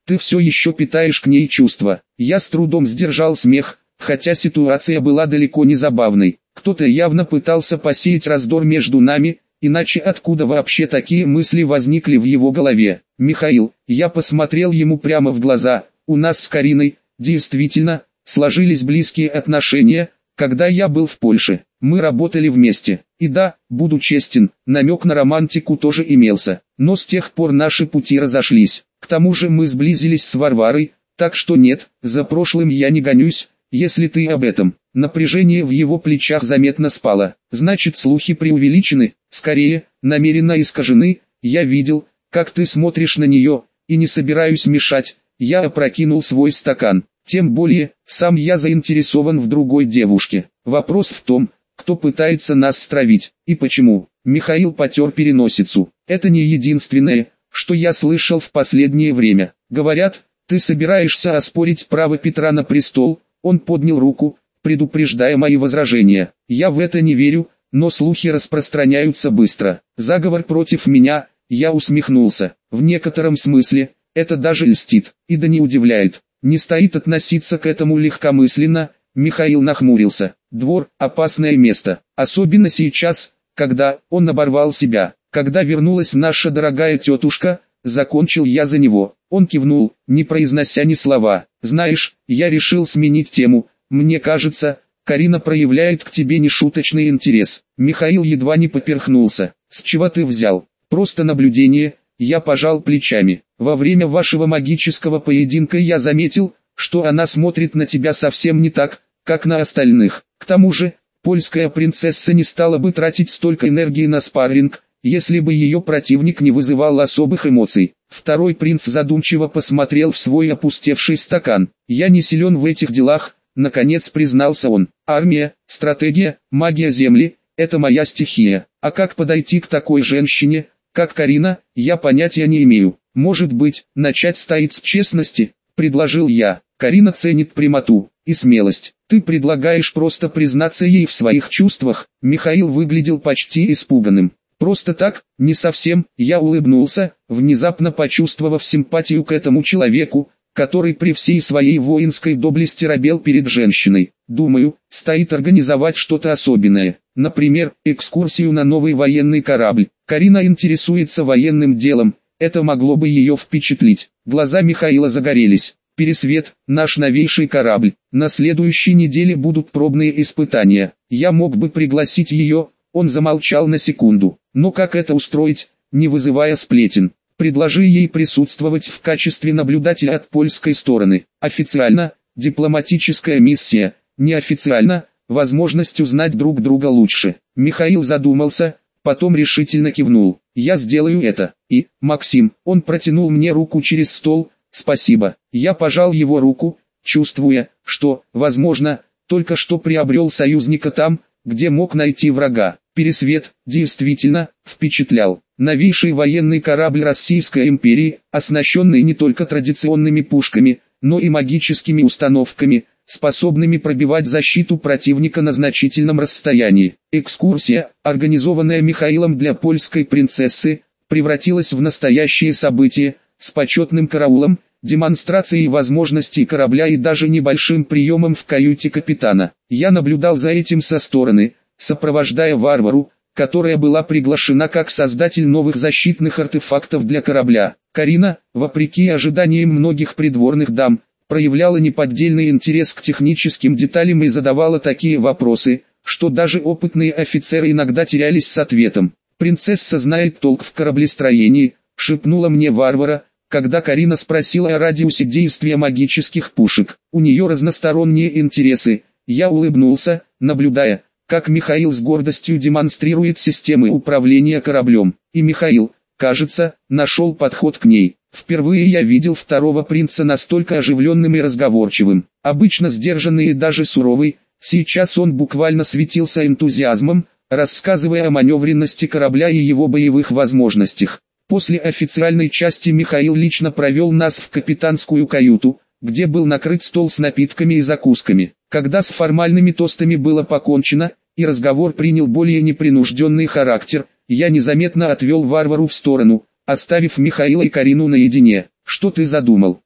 ты все еще питаешь к ней чувства. Я с трудом сдержал смех, хотя ситуация была далеко не забавной. Кто-то явно пытался посеять раздор между нами, иначе откуда вообще такие мысли возникли в его голове? Михаил, я посмотрел ему прямо в глаза, у нас с Кариной, действительно, сложились близкие отношения, когда я был в Польше. Мы работали вместе. И да, буду честен, намек на романтику тоже имелся. Но с тех пор наши пути разошлись. К тому же мы сблизились с Варварой, так что нет, за прошлым я не гонюсь, если ты об этом. Напряжение в его плечах заметно спало. Значит, слухи преувеличены, скорее, намеренно искажены. Я видел, как ты смотришь на нее, и не собираюсь мешать. Я опрокинул свой стакан. Тем более, сам я заинтересован в другой девушке. Вопрос в том, кто пытается нас стравить, и почему. Михаил потер переносицу. Это не единственное, что я слышал в последнее время. Говорят, ты собираешься оспорить право Петра на престол. Он поднял руку, предупреждая мои возражения. Я в это не верю, но слухи распространяются быстро. Заговор против меня, я усмехнулся. В некотором смысле, это даже льстит, и да не удивляет. Не стоит относиться к этому легкомысленно. Михаил нахмурился. Двор – опасное место, особенно сейчас, когда он оборвал себя. Когда вернулась наша дорогая тетушка, закончил я за него. Он кивнул, не произнося ни слова. Знаешь, я решил сменить тему. Мне кажется, Карина проявляет к тебе нешуточный интерес. Михаил едва не поперхнулся. С чего ты взял? Просто наблюдение. Я пожал плечами. Во время вашего магического поединка я заметил, что она смотрит на тебя совсем не так, как на остальных. К тому же, польская принцесса не стала бы тратить столько энергии на спарринг, если бы ее противник не вызывал особых эмоций. Второй принц задумчиво посмотрел в свой опустевший стакан. Я не силен в этих делах, наконец признался он. Армия, стратегия, магия земли – это моя стихия. А как подойти к такой женщине, как Карина, я понятия не имею. Может быть, начать стоит с честности, предложил я. Карина ценит прямоту и смелость. Ты предлагаешь просто признаться ей в своих чувствах? Михаил выглядел почти испуганным. Просто так, не совсем, я улыбнулся, внезапно почувствовав симпатию к этому человеку, который при всей своей воинской доблести робел перед женщиной. Думаю, стоит организовать что-то особенное. Например, экскурсию на новый военный корабль. Карина интересуется военным делом, это могло бы ее впечатлить. Глаза Михаила загорелись. Пересвет, наш новейший корабль. На следующей неделе будут пробные испытания. Я мог бы пригласить ее. Он замолчал на секунду. Но как это устроить, не вызывая сплетен? Предложи ей присутствовать в качестве наблюдателя от польской стороны. Официально, дипломатическая миссия. Неофициально, возможность узнать друг друга лучше. Михаил задумался, потом решительно кивнул. Я сделаю это. И, Максим, он протянул мне руку через стол. Спасибо. Я пожал его руку, чувствуя, что, возможно, только что приобрел союзника там, где мог найти врага. Пересвет, действительно, впечатлял. Новейший военный корабль Российской империи, оснащенный не только традиционными пушками, но и магическими установками, способными пробивать защиту противника на значительном расстоянии. Экскурсия, организованная Михаилом для польской принцессы, превратилась в настоящее событие, с почетным караулом, демонстрацией возможностей корабля и даже небольшим приемом в каюте капитана. Я наблюдал за этим со стороны, сопровождая Варвару, которая была приглашена как создатель новых защитных артефактов для корабля. Карина, вопреки ожиданиям многих придворных дам, проявляла неподдельный интерес к техническим деталям и задавала такие вопросы, что даже опытные офицеры иногда терялись с ответом. «Принцесса знает толк в кораблестроении», — шепнула мне Варвара, когда Карина спросила о радиусе действия магических пушек. «У нее разносторонние интересы». Я улыбнулся, наблюдая, как Михаил с гордостью демонстрирует системы управления кораблем. И Михаил, кажется, нашел подход к ней. Впервые я видел второго принца настолько оживленным и разговорчивым. Обычно сдержанный и даже суровый, сейчас он буквально светился энтузиазмом, рассказывая о маневренности корабля и его боевых возможностях. После официальной части Михаил лично провел нас в капитанскую каюту, где был накрыт стол с напитками и закусками. Когда с формальными тостами было покончено, и разговор принял более непринужденный характер, я незаметно отвел Варвару в сторону, оставив Михаила и Карину наедине. «Что ты задумал?»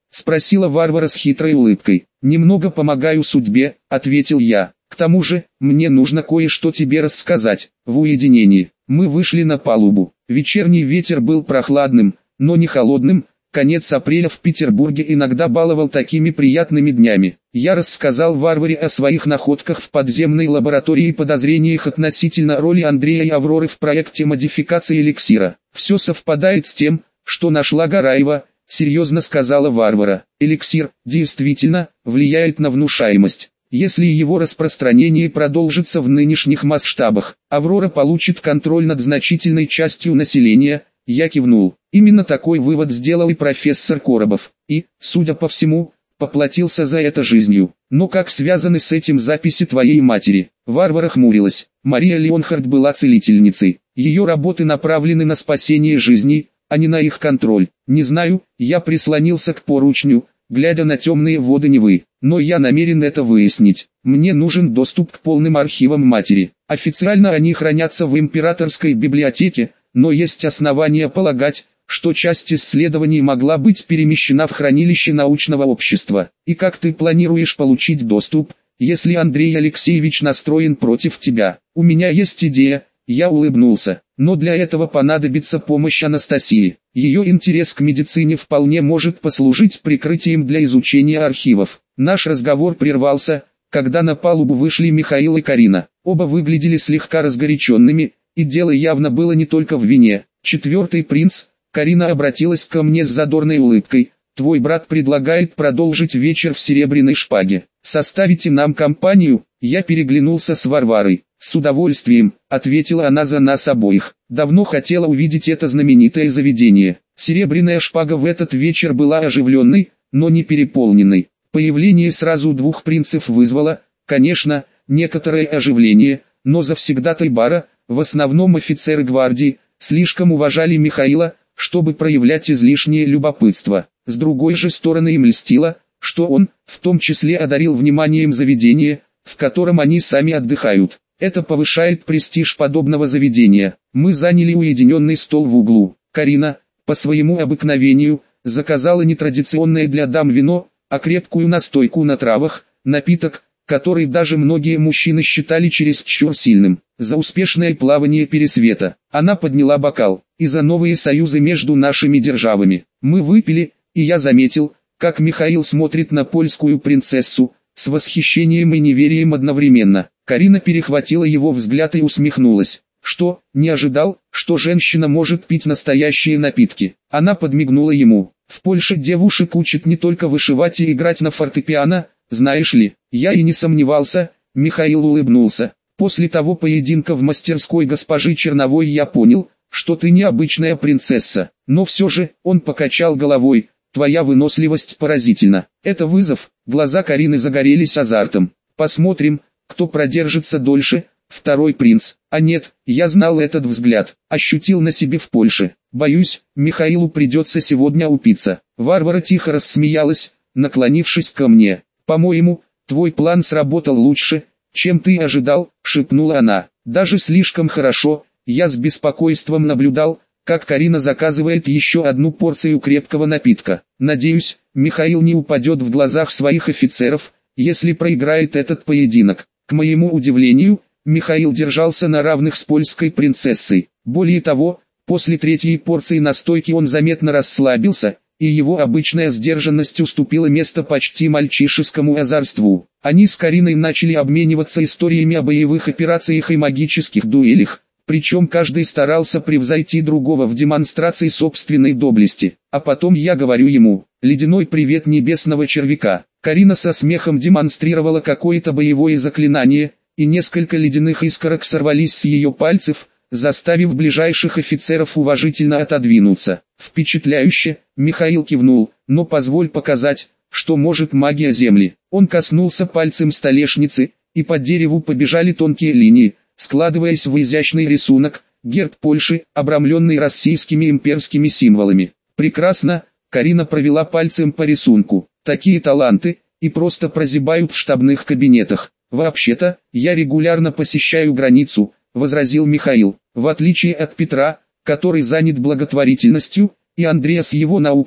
спросила Варвара с хитрой улыбкой. «Немного помогаю судьбе», — ответил я. «К тому же, мне нужно кое-что тебе рассказать». В уединении мы вышли на палубу. Вечерний ветер был прохладным, но не холодным. Конец апреля в Петербурге иногда баловал такими приятными днями. Я рассказал Варваре о своих находках в подземной лаборатории и подозрениях относительно роли Андрея и Авроры в проекте модификации эликсира. «Все совпадает с тем, что нашла Гараева», — серьезно сказала Варвара. «Эликсир, действительно, влияет на внушаемость. Если его распространение продолжится в нынешних масштабах, Аврора получит контроль над значительной частью населения». Я кивнул. Именно такой вывод сделал и профессор Коробов, и, судя по всему, поплатился за это жизнью. Но как связаны с этим записи твоей матери? Варвара хмурилась. Мария Леонхард была целительницей. Ее работы направлены на спасение жизней, а не на их контроль. Не знаю, я прислонился к поручню, глядя на темные воды Невы. Но я намерен это выяснить. Мне нужен доступ к полным архивам матери. Официально они хранятся в императорской библиотеке, но есть основания полагать, что часть исследований могла быть перемещена в хранилище научного общества. И как ты планируешь получить доступ, если Андрей Алексеевич настроен против тебя? У меня есть идея, я улыбнулся, но для этого понадобится помощь Анастасии. Ее интерес к медицине вполне может послужить прикрытием для изучения архивов. Наш разговор прервался, когда на палубу вышли Михаил и Карина. Оба выглядели слегка разгоряченными, и дело явно было не только в вине. «Четвертый принц», Карина обратилась ко мне с задорной улыбкой, «твой брат предлагает продолжить вечер в Серебряной Шпаге. Составите нам компанию?» Я переглянулся с Варварой. «С удовольствием», — ответила она за нас обоих. Давно хотела увидеть это знаменитое заведение. Серебряная Шпага в этот вечер была оживленной, но не переполненной. Появление сразу двух принцев вызвало, конечно, некоторое оживление, но завсегдатай бара, в основном офицеры гвардии, слишком уважали Михаила, чтобы проявлять излишнее любопытство. С другой же стороны им льстило, что он, в том числе, одарил вниманием заведение, в котором они сами отдыхают. Это повышает престиж подобного заведения. Мы заняли уединенный стол в углу. Карина, по своему обыкновению, заказала нетрадиционное для дам вино, а крепкую настойку на травах, напиток, который даже многие мужчины считали чересчур сильным. За успешное плавание Пересвета. Она подняла бокал. И за новые союзы между нашими державами. Мы выпили, и я заметил, как Михаил смотрит на польскую принцессу, с восхищением и неверием одновременно. Карина перехватила его взгляд и усмехнулась. Что, не ожидал, что женщина может пить настоящие напитки? Она подмигнула ему. В Польше девушек учат не только вышивать и играть на фортепиано, знаешь ли. Я и не сомневался, Михаил улыбнулся. После того поединка в мастерской госпожи Черновой я понял, что ты необычная принцесса. Но все же, он покачал головой, твоя выносливость поразительна. Это вызов. Глаза Карины загорелись азартом. Посмотрим, кто продержится дольше. Второй принц. А нет, я знал этот взгляд, ощутил на себе в Польше. Боюсь, Михаилу придется сегодня упиться. Варвара тихо рассмеялась, наклонившись ко мне. По-моему, твой план сработал лучше, чем ты ожидал, шепнула она. Даже слишком хорошо. Я с беспокойством наблюдал, как Карина заказывает еще одну порцию крепкого напитка. Надеюсь, Михаил не упадет в глазах своих офицеров, если проиграет этот поединок. К моему удивлению, Михаил держался на равных с польской принцессой. Более того, после третьей порции настойки он заметно расслабился, и его обычная сдержанность уступила место почти мальчишескому озорству. Они с Кариной начали обмениваться историями о боевых операциях и магических дуэлях, причем каждый старался превзойти другого в демонстрации собственной доблести. А потом я говорю ему: «Ледяной привет небесного червяка». Карина со смехом демонстрировала какое-то боевое заклинание, и несколько ледяных искорок сорвались с ее пальцев, заставив ближайших офицеров уважительно отодвинуться. Впечатляюще, Михаил кивнул, но позволь показать, что может магия земли. Он коснулся пальцем столешницы, и по дереву побежали тонкие линии, складываясь в изящный рисунок, герб Польши, обрамленный российскими имперскими символами. Прекрасно, Карина провела пальцем по рисунку. Такие таланты, и просто прозябают в штабных кабинетах. Вообще-то, я регулярно посещаю границу, возразил Михаил. В отличие от Петра, который занят благотворительностью, и Андрея с его наукой,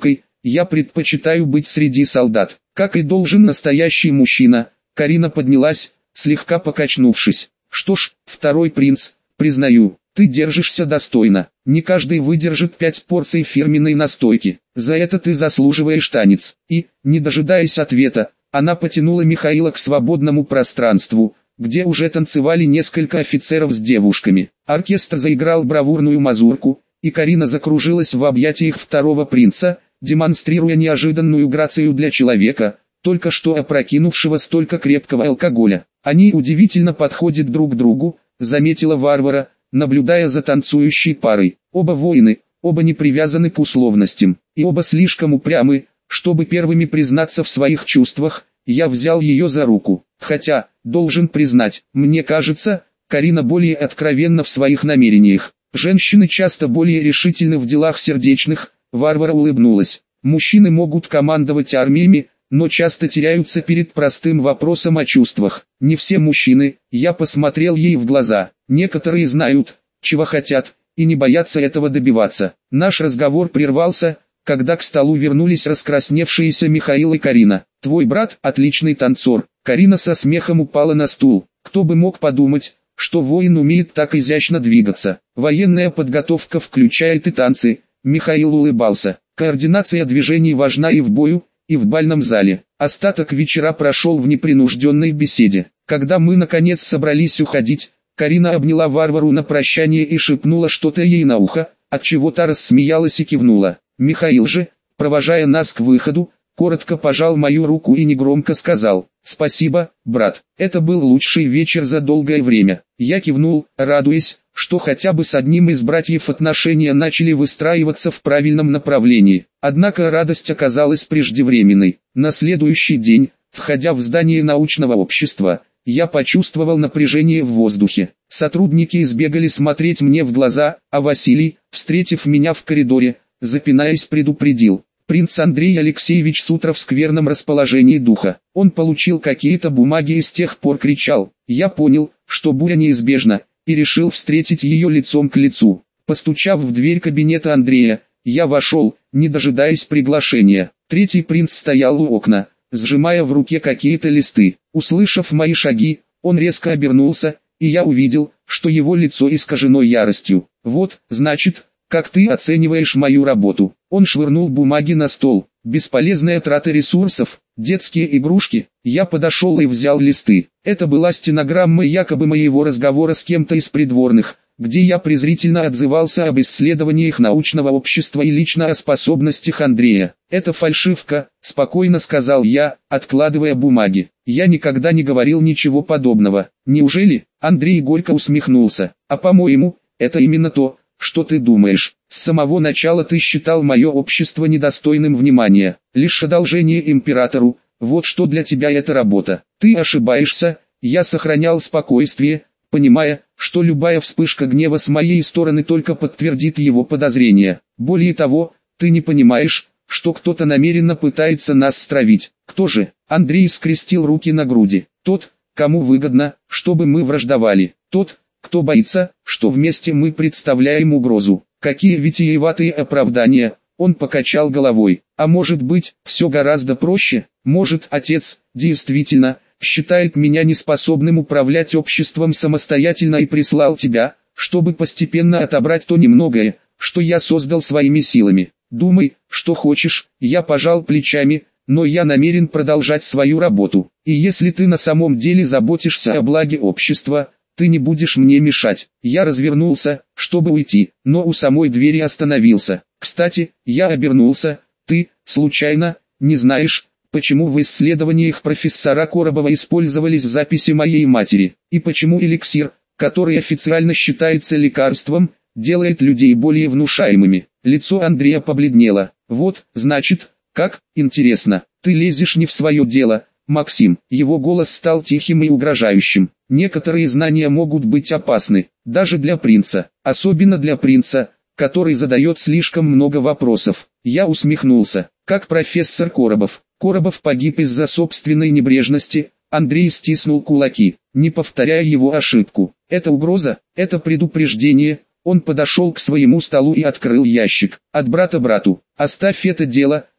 Я предпочитаю быть среди солдат, как и должен настоящий мужчина. Карина поднялась, слегка покачнувшись. Что ж, второй принц, признаю, ты держишься достойно. Не каждый выдержит пять порций фирменной настойки. За это ты заслуживаешь танец. И, не дожидаясь ответа, она потянула Михаила к свободному пространству, где уже танцевали несколько офицеров с девушками. Оркестр заиграл бравурную мазурку, и Карина закружилась в объятиях второго принца, демонстрируя неожиданную грацию для человека, только что опрокинувшего столько крепкого алкоголя. Они удивительно подходят друг к другу, заметила Варвара, наблюдая за танцующей парой. Оба воины, оба не привязаны к условностям, и оба слишком упрямы, чтобы первыми признаться в своих чувствах. Я взял ее за руку, хотя, должен признать, мне кажется, Карина более откровенна в своих намерениях. Женщины часто более решительны в делах сердечных. Варвара улыбнулась. Мужчины могут командовать армиями, но часто теряются перед простым вопросом о чувствах. Не все мужчины, я посмотрел ей в глаза. Некоторые знают, чего хотят, и не боятся этого добиваться. Наш разговор прервался, когда к столу вернулись раскрасневшиеся Михаил и Карина. «Твой брат – отличный танцор». Карина со смехом упала на стул. Кто бы мог подумать, что воин умеет так изящно двигаться. Военная подготовка включает и танцы. Михаил улыбался. Координация движений важна и в бою, и в бальном зале. Остаток вечера прошел в непринужденной беседе. Когда мы наконец собрались уходить, Карина обняла Варвару на прощание и шепнула что-то ей на ухо, отчего та рассмеялась и кивнула. Михаил же, провожая нас к выходу, коротко пожал мою руку и негромко сказал: «Спасибо, брат, это был лучший вечер за долгое время». Я кивнул, радуясь, что хотя бы с одним из братьев отношения начали выстраиваться в правильном направлении. Однако радость оказалась преждевременной. На следующий день, входя в здание научного общества, я почувствовал напряжение в воздухе. Сотрудники избегали смотреть мне в глаза, а Василий, встретив меня в коридоре, запинаясь, предупредил: «Принц Андрей Алексеевич с утра в скверном расположении духа. Он получил какие-то бумаги и с тех пор кричал». Я понял, что буря неизбежна, и решил встретить ее лицом к лицу. Постучав в дверь кабинета Андрея, я вошел, не дожидаясь приглашения. Третий принц стоял у окна, сжимая в руке какие-то листы. Услышав мои шаги, он резко обернулся, и я увидел, что его лицо искажено яростью. «Вот, значит, как ты оцениваешь мою работу?» Он швырнул бумаги на стол. «Бесполезная трата ресурсов, детские игрушки». Я подошел и взял листы. Это была стенограмма якобы моего разговора с кем-то из придворных, где я презрительно отзывался об исследованиях научного общества и лично о способностях Андрея. «Это фальшивка», — спокойно сказал я, откладывая бумаги. «Я никогда не говорил ничего подобного». «Неужели?» — Андрей горько усмехнулся. «А по-моему, это именно то, что ты думаешь. С самого начала ты считал мое общество недостойным внимания, лишь одолжение императору, вот что для тебя эта работа. Ты ошибаешься». Я сохранял спокойствие, понимая, что любая вспышка гнева с моей стороны только подтвердит его подозрения. Более того, ты не понимаешь, что кто-то намеренно пытается нас стравить. Кто же? Андрей скрестил руки на груди. Тот, кому выгодно, чтобы мы враждовали. Тот, кто боится, что вместе мы представляем угрозу. Какие витиеватые оправдания. Он покачал головой. А может быть, все гораздо проще? Может, отец, действительно, считает меня неспособным управлять обществом самостоятельно и прислал тебя, чтобы постепенно отобрать то немногое, что я создал своими силами. Думай, что хочешь. Я пожал плечами, но я намерен продолжать свою работу. И если ты на самом деле заботишься о благе общества, ты не будешь мне мешать. Я развернулся, чтобы уйти, но у самой двери остановился. Кстати, я обернулся. Ты, случайно, не знаешь, почему в исследованиях профессора Коробова использовались записи моей матери, и почему эликсир, который официально считается лекарством, делает людей более внушаемыми? Лицо Андрея побледнело. Вот, значит, как, интересно, ты лезешь не в свое дело, Максим. Его голос стал тихим и угрожающим. Некоторые знания могут быть опасны, даже для принца, особенно для принца, который задает слишком много вопросов. Я усмехнулся. Как профессор Коробов. Коробов погиб из-за собственной небрежности. Андрей стиснул кулаки, не повторяя его ошибку. Это угроза, это предупреждение. Он подошел к своему столу и открыл ящик. От брата брату. Оставь это дело,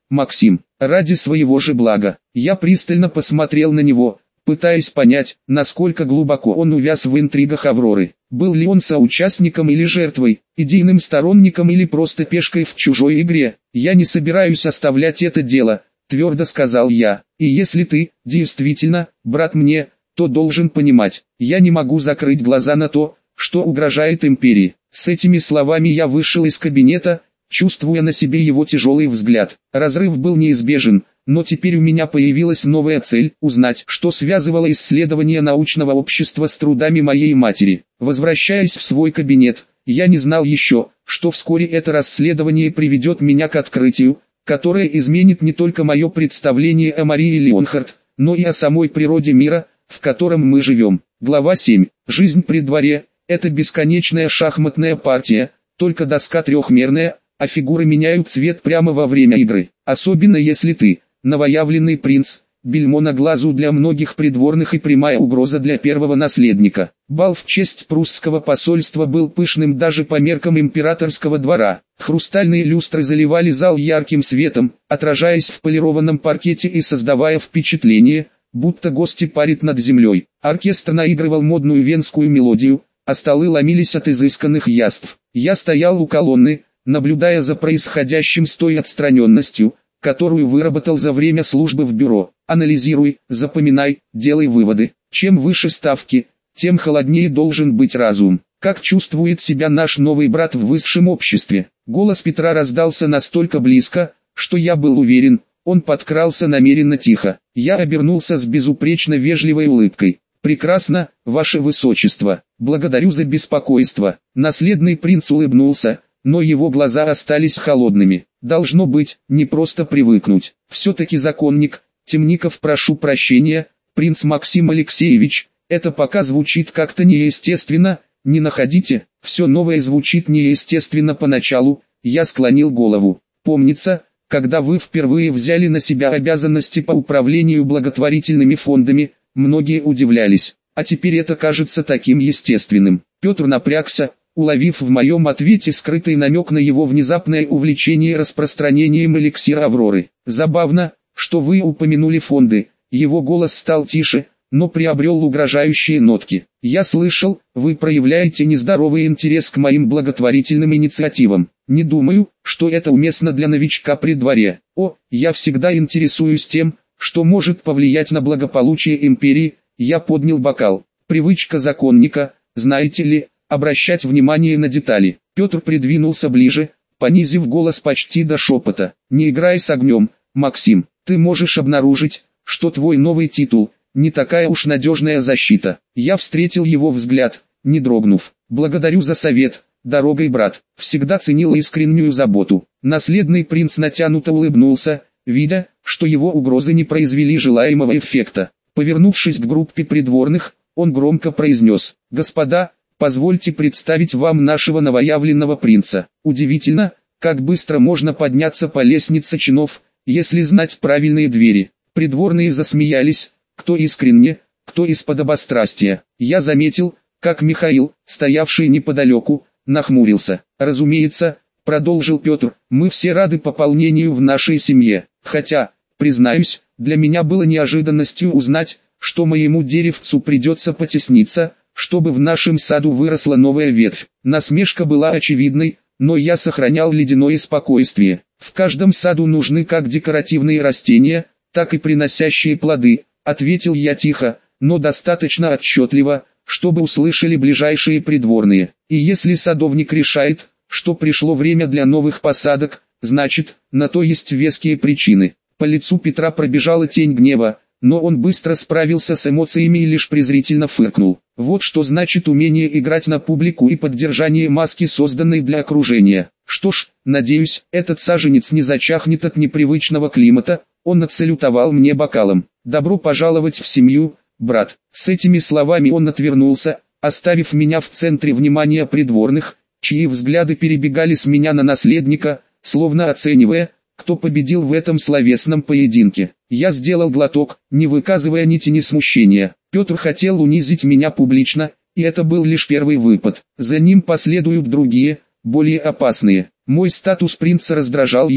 Максим, ради своего же блага. Я пристально посмотрел на него, пытаясь понять, насколько глубоко он увяз в интригах Авроры. Был ли он соучастником или жертвой, идейным сторонником или просто пешкой в чужой игре. Я не собираюсь оставлять это дело, твердо сказал я. И если ты, действительно, брат мне, то должен понимать, я не могу закрыть глаза на то, что угрожает империи. С этими словами я вышел из кабинета, чувствуя на себе его тяжелый взгляд. Разрыв был неизбежен, но теперь у меня появилась новая цель – узнать, что связывало исследование научного общества с трудами моей матери. Возвращаясь в свой кабинет, я не знал еще, что вскоре это расследование приведет меня к открытию, которое изменит не только мое представление о Марии Леонхард, но и о самой природе мира, в котором мы живем. Глава семь. Жизнь при дворе – это бесконечная шахматная партия, только доска трехмерная, а фигуры меняют цвет прямо во время игры. Особенно если ты – новоявленный принц, бельмо на глазу для многих придворных и прямая угроза для первого наследника. Бал в честь прусского посольства был пышным даже по меркам императорского двора. Хрустальные люстры заливали зал ярким светом, отражаясь в полированном паркете и создавая впечатление, будто гости парят над землей. Оркестр наигрывал модную венскую мелодию, а столы ломились от изысканных яств. Я стоял у колонны, наблюдая за происходящим с той отстраненностью, которую выработал за время службы в бюро. Анализируй, запоминай, делай выводы. Чем выше ставки, тем холоднее должен быть разум. Как чувствует себя наш новый брат в высшем обществе? Голос Петра раздался настолько близко, что я был уверен, он подкрался намеренно тихо. Я обернулся с безупречно вежливой улыбкой. «Прекрасно, ваше высочество, благодарю за беспокойство». Наследный принц улыбнулся, но его глаза остались холодными. Должно быть, не просто привыкнуть. Все-таки законник, Темников, прошу прощения, принц Максим Алексеевич, это пока звучит как-то неестественно, не находите? Все новое звучит неестественно поначалу, я склонил голову. Помнится, когда вы впервые взяли на себя обязанности по управлению благотворительными фондами, многие удивлялись, а теперь это кажется таким естественным. Петр напрягся, уловив в моем ответе скрытый намек на его внезапное увлечение распространением эликсира Авроры. Забавно, что вы упомянули фонды. Его голос стал тише, но приобрел угрожающие нотки. Я слышал, вы проявляете нездоровый интерес к моим благотворительным инициативам. Не думаю, что это уместно для новичка при дворе. О, я всегда интересуюсь тем, что может повлиять на благополучие империи. Я поднял бокал. Привычка законника, знаете ли, обращать внимание на детали. Петр придвинулся ближе, понизив голос почти до шепота. Не играй с огнем, Максим. Ты можешь обнаружить, что твой новый титул – не такая уж надежная защита. Я встретил его взгляд, не дрогнув. Благодарю за совет, дорогой брат. Всегда ценил искреннюю заботу. Наследный принц натянуто улыбнулся, видя, что его угрозы не произвели желаемого эффекта. Повернувшись к группе придворных, он громко произнес: «Господа, позвольте представить вам нашего новоявленного принца». Удивительно, как быстро можно подняться по лестнице чинов, если знать правильные двери. Придворные засмеялись, кто искренне, кто из подобострастия. Я заметил, как Михаил, стоявший неподалеку, нахмурился. «Разумеется», — продолжил Петр, — «мы все рады пополнению в нашей семье. Хотя, признаюсь, для меня было неожиданностью узнать, что моему деревцу придется потесниться, чтобы в нашем саду выросла новая ветвь». Насмешка была очевидной, но я сохранял ледяное спокойствие. В каждом саду нужны как декоративные растения, так и приносящие плоды, ответил я тихо, но достаточно отчетливо, чтобы услышали ближайшие придворные. И если садовник решает, что пришло время для новых посадок, значит, на то есть веские причины. По лицу Петра пробежала тень гнева, но он быстро справился с эмоциями и лишь презрительно фыркнул. Вот что значит умение играть на публику и поддержание маски, созданной для окружения. Что ж, надеюсь, этот саженец не зачахнет от непривычного климата. Он отсалютовал мне бокалом. «Добро пожаловать в семью, брат». С этими словами он отвернулся, оставив меня в центре внимания придворных, чьи взгляды перебегали с меня на наследника, словно оценивая, кто победил в этом словесном поединке. Я сделал глоток, не выказывая ни тени смущения. Петр хотел унизить меня публично, и это был лишь первый выпад. За ним последуют другие, более опасные. Мой статус принца раздражал его,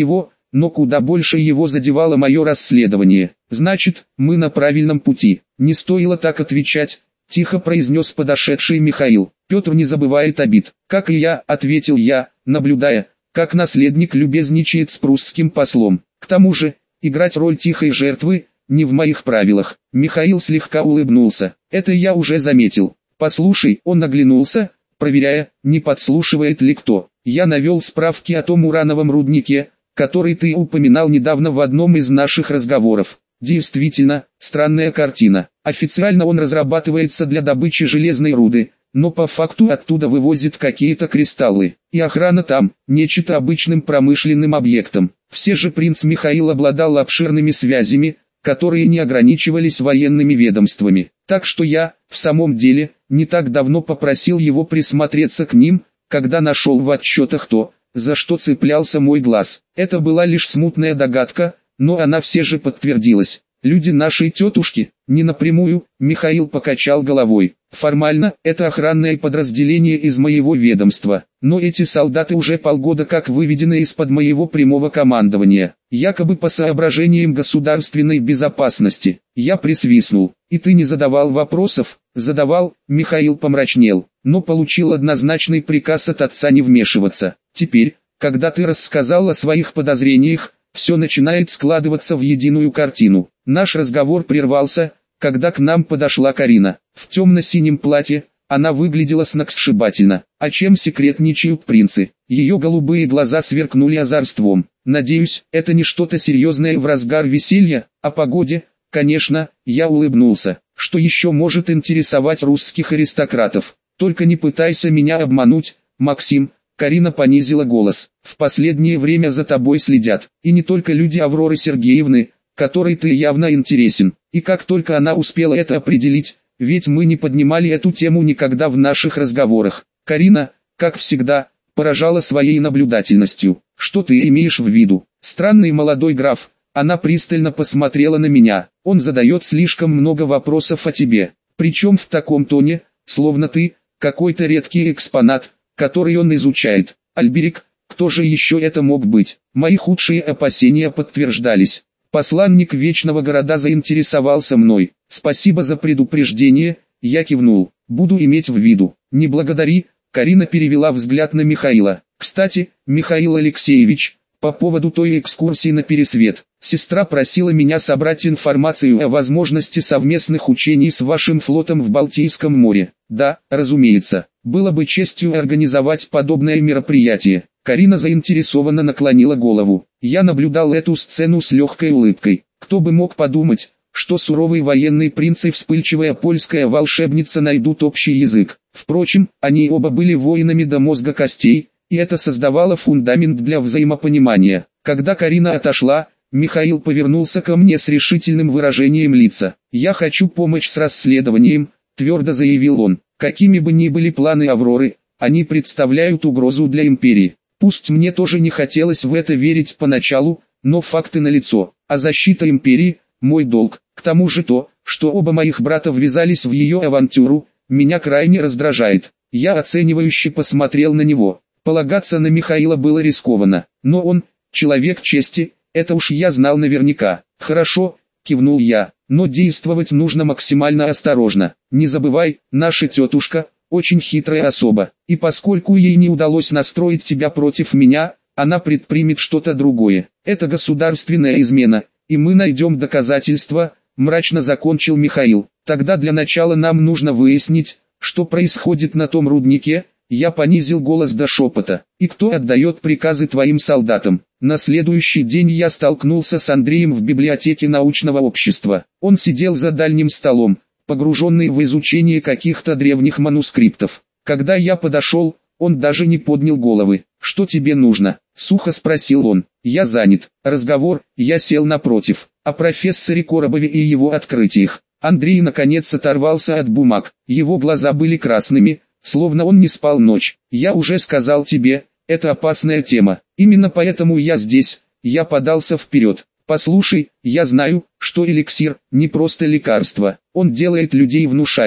но куда больше его задевало мое расследование. «Значит, мы на правильном пути». «Не стоило так отвечать», — тихо произнес подошедший Михаил. «Петр не забывает обид». «Как и я», — ответил я, наблюдая, как наследник любезничает с прусским послом. «К тому же, играть роль тихой жертвы не в моих правилах». Михаил слегка улыбнулся. «Это я уже заметил. Послушай», — он оглянулся, проверяя, не подслушивает ли кто. «Я навел справки о том урановом руднике, который ты упоминал недавно в одном из наших разговоров. Действительно, странная картина. Официально он разрабатывается для добычи железной руды, но по факту оттуда вывозят какие-то кристаллы. И охрана там, нечто обычным промышленным объектом. Все же принц Михаил обладал обширными связями, которые не ограничивались военными ведомствами. Так что я, в самом деле, не так давно попросил его присмотреться к ним, когда нашел в отчетах то, за что цеплялся мой глаз. Это была лишь смутная догадка, но она все же подтвердилась. Люди нашей тетушки, не напрямую, Михаил покачал головой. Формально, это охранное подразделение из моего ведомства, но эти солдаты уже полгода как выведены из-под моего прямого командования, якобы по соображениям государственной безопасности. Я присвистнул. «И ты не задавал вопросов?» «Задавал», Михаил помрачнел, но получил однозначный приказ от отца не вмешиваться. «Теперь, когда ты рассказал о своих подозрениях, все начинает складываться в единую картину». Наш разговор прервался, когда к нам подошла Карина. В темно-синем платье, она выглядела сногсшибательно. А чем секретничают принцы? Ее голубые глаза сверкнули озорством. «Надеюсь, это не что-то серьезное в разгар веселья, о погоде?» «Конечно», я улыбнулся. «Что еще может интересовать русских аристократов? Только не пытайся меня обмануть, Максим». Карина понизила голос. «В последнее время за тобой следят, и не только люди Авроры Сергеевны, которой ты явно интересен». И как только она успела это определить, ведь мы не поднимали эту тему никогда в наших разговорах. Карина, как всегда, поражала своей наблюдательностью. «Что ты имеешь в виду?» «Странный молодой граф». Она пристально посмотрела на меня. «Он задает слишком много вопросов о тебе. Причем в таком тоне, словно ты, какой-то редкий экспонат, который он изучает. Альберик, кто же еще это мог быть?» Мои худшие опасения подтверждались. Посланник Вечного Города заинтересовался мной. «Спасибо за предупреждение», я кивнул. «Буду иметь в виду». «Не благодари», Карина перевела взгляд на Михаила. «Кстати, Михаил Алексеевич, по поводу той экскурсии на Пересвет, сестра просила меня собрать информацию о возможности совместных учений с вашим флотом в Балтийском море». «Да, разумеется, было бы честью организовать подобное мероприятие». Карина заинтересованно наклонила голову. Я наблюдал эту сцену с легкой улыбкой. Кто бы мог подумать, что суровый военный принц и вспыльчивая польская волшебница найдут общий язык. Впрочем, они оба были воинами до мозга костей, и это создавало фундамент для взаимопонимания. Когда Карина отошла, Михаил повернулся ко мне с решительным выражением лица. «Я хочу помочь с расследованием», — твердо заявил он. «Какими бы ни были планы Авроры, они представляют угрозу для империи. Пусть мне тоже не хотелось в это верить поначалу, но факты налицо, а защита империи – мой долг. К тому же то, что оба моих брата ввязались в ее авантюру, меня крайне раздражает». Я оценивающе посмотрел на него. Полагаться на Михаила было рискованно, но он – человек чести, это уж я знал наверняка. «Хорошо», – кивнул я, – «но действовать нужно максимально осторожно. Не забывай, наша тетушка – очень хитрая особа, и поскольку ей не удалось настроить тебя против меня, она предпримет что-то другое. Это государственная измена, и мы найдем доказательства», — мрачно закончил Михаил. «Тогда для начала нам нужно выяснить, что происходит на том руднике». Я понизил голос до шепота. «И кто отдает приказы твоим солдатам?» На следующий день я столкнулся с Андреем в библиотеке научного общества. Он сидел за дальним столом, погруженный в изучение каких-то древних манускриптов. Когда я подошел, он даже не поднял головы. «Что тебе нужно?» — сухо спросил он. «Я занят. Разговор». Я сел напротив. О профессоре Коробове и его открытиях. Андрей наконец оторвался от бумаг. Его глаза были красными, словно он не спал ночь. «Я уже сказал тебе, это опасная тема. Именно поэтому я здесь». Я подался вперед. «Послушай, я знаю, что эликсир – не просто лекарство, он делает людей внушаемыми.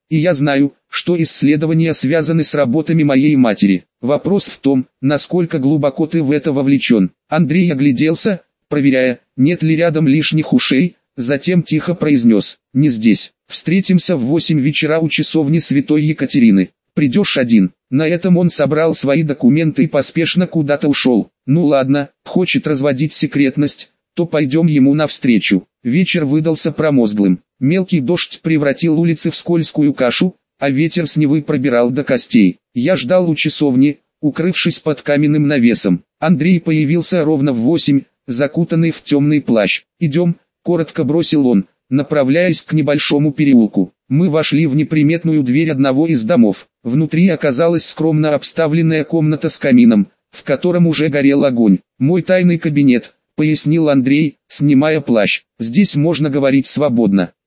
И я знаю, что исследования связаны с работами моей матери. Вопрос в том, насколько глубоко ты в это вовлечен. Андрей огляделся, проверяя, нет ли рядом лишних ушей, затем тихо произнес: «Не здесь. Встретимся в восемь вечера у часовни Святой Екатерины. Придешь один». На этом он собрал свои документы и поспешно куда-то ушел. Ну ладно, хочет разводить секретность, то пойдем ему навстречу. Вечер выдался промозглым. Мелкий дождь превратил улицы в скользкую кашу, а ветер с Невы пробирал до костей. Я ждал у часовни, укрывшись под каменным навесом. Андрей появился ровно в восемь, закутанный в темный плащ. «Идем», — коротко бросил он, направляясь к небольшому переулку. Мы вошли в неприметную дверь одного из домов. Внутри оказалась скромно обставленная комната с камином, в котором уже горел огонь. «Мой тайный кабинет», — пояснил Андрей, снимая плащ. «Здесь можно говорить свободно.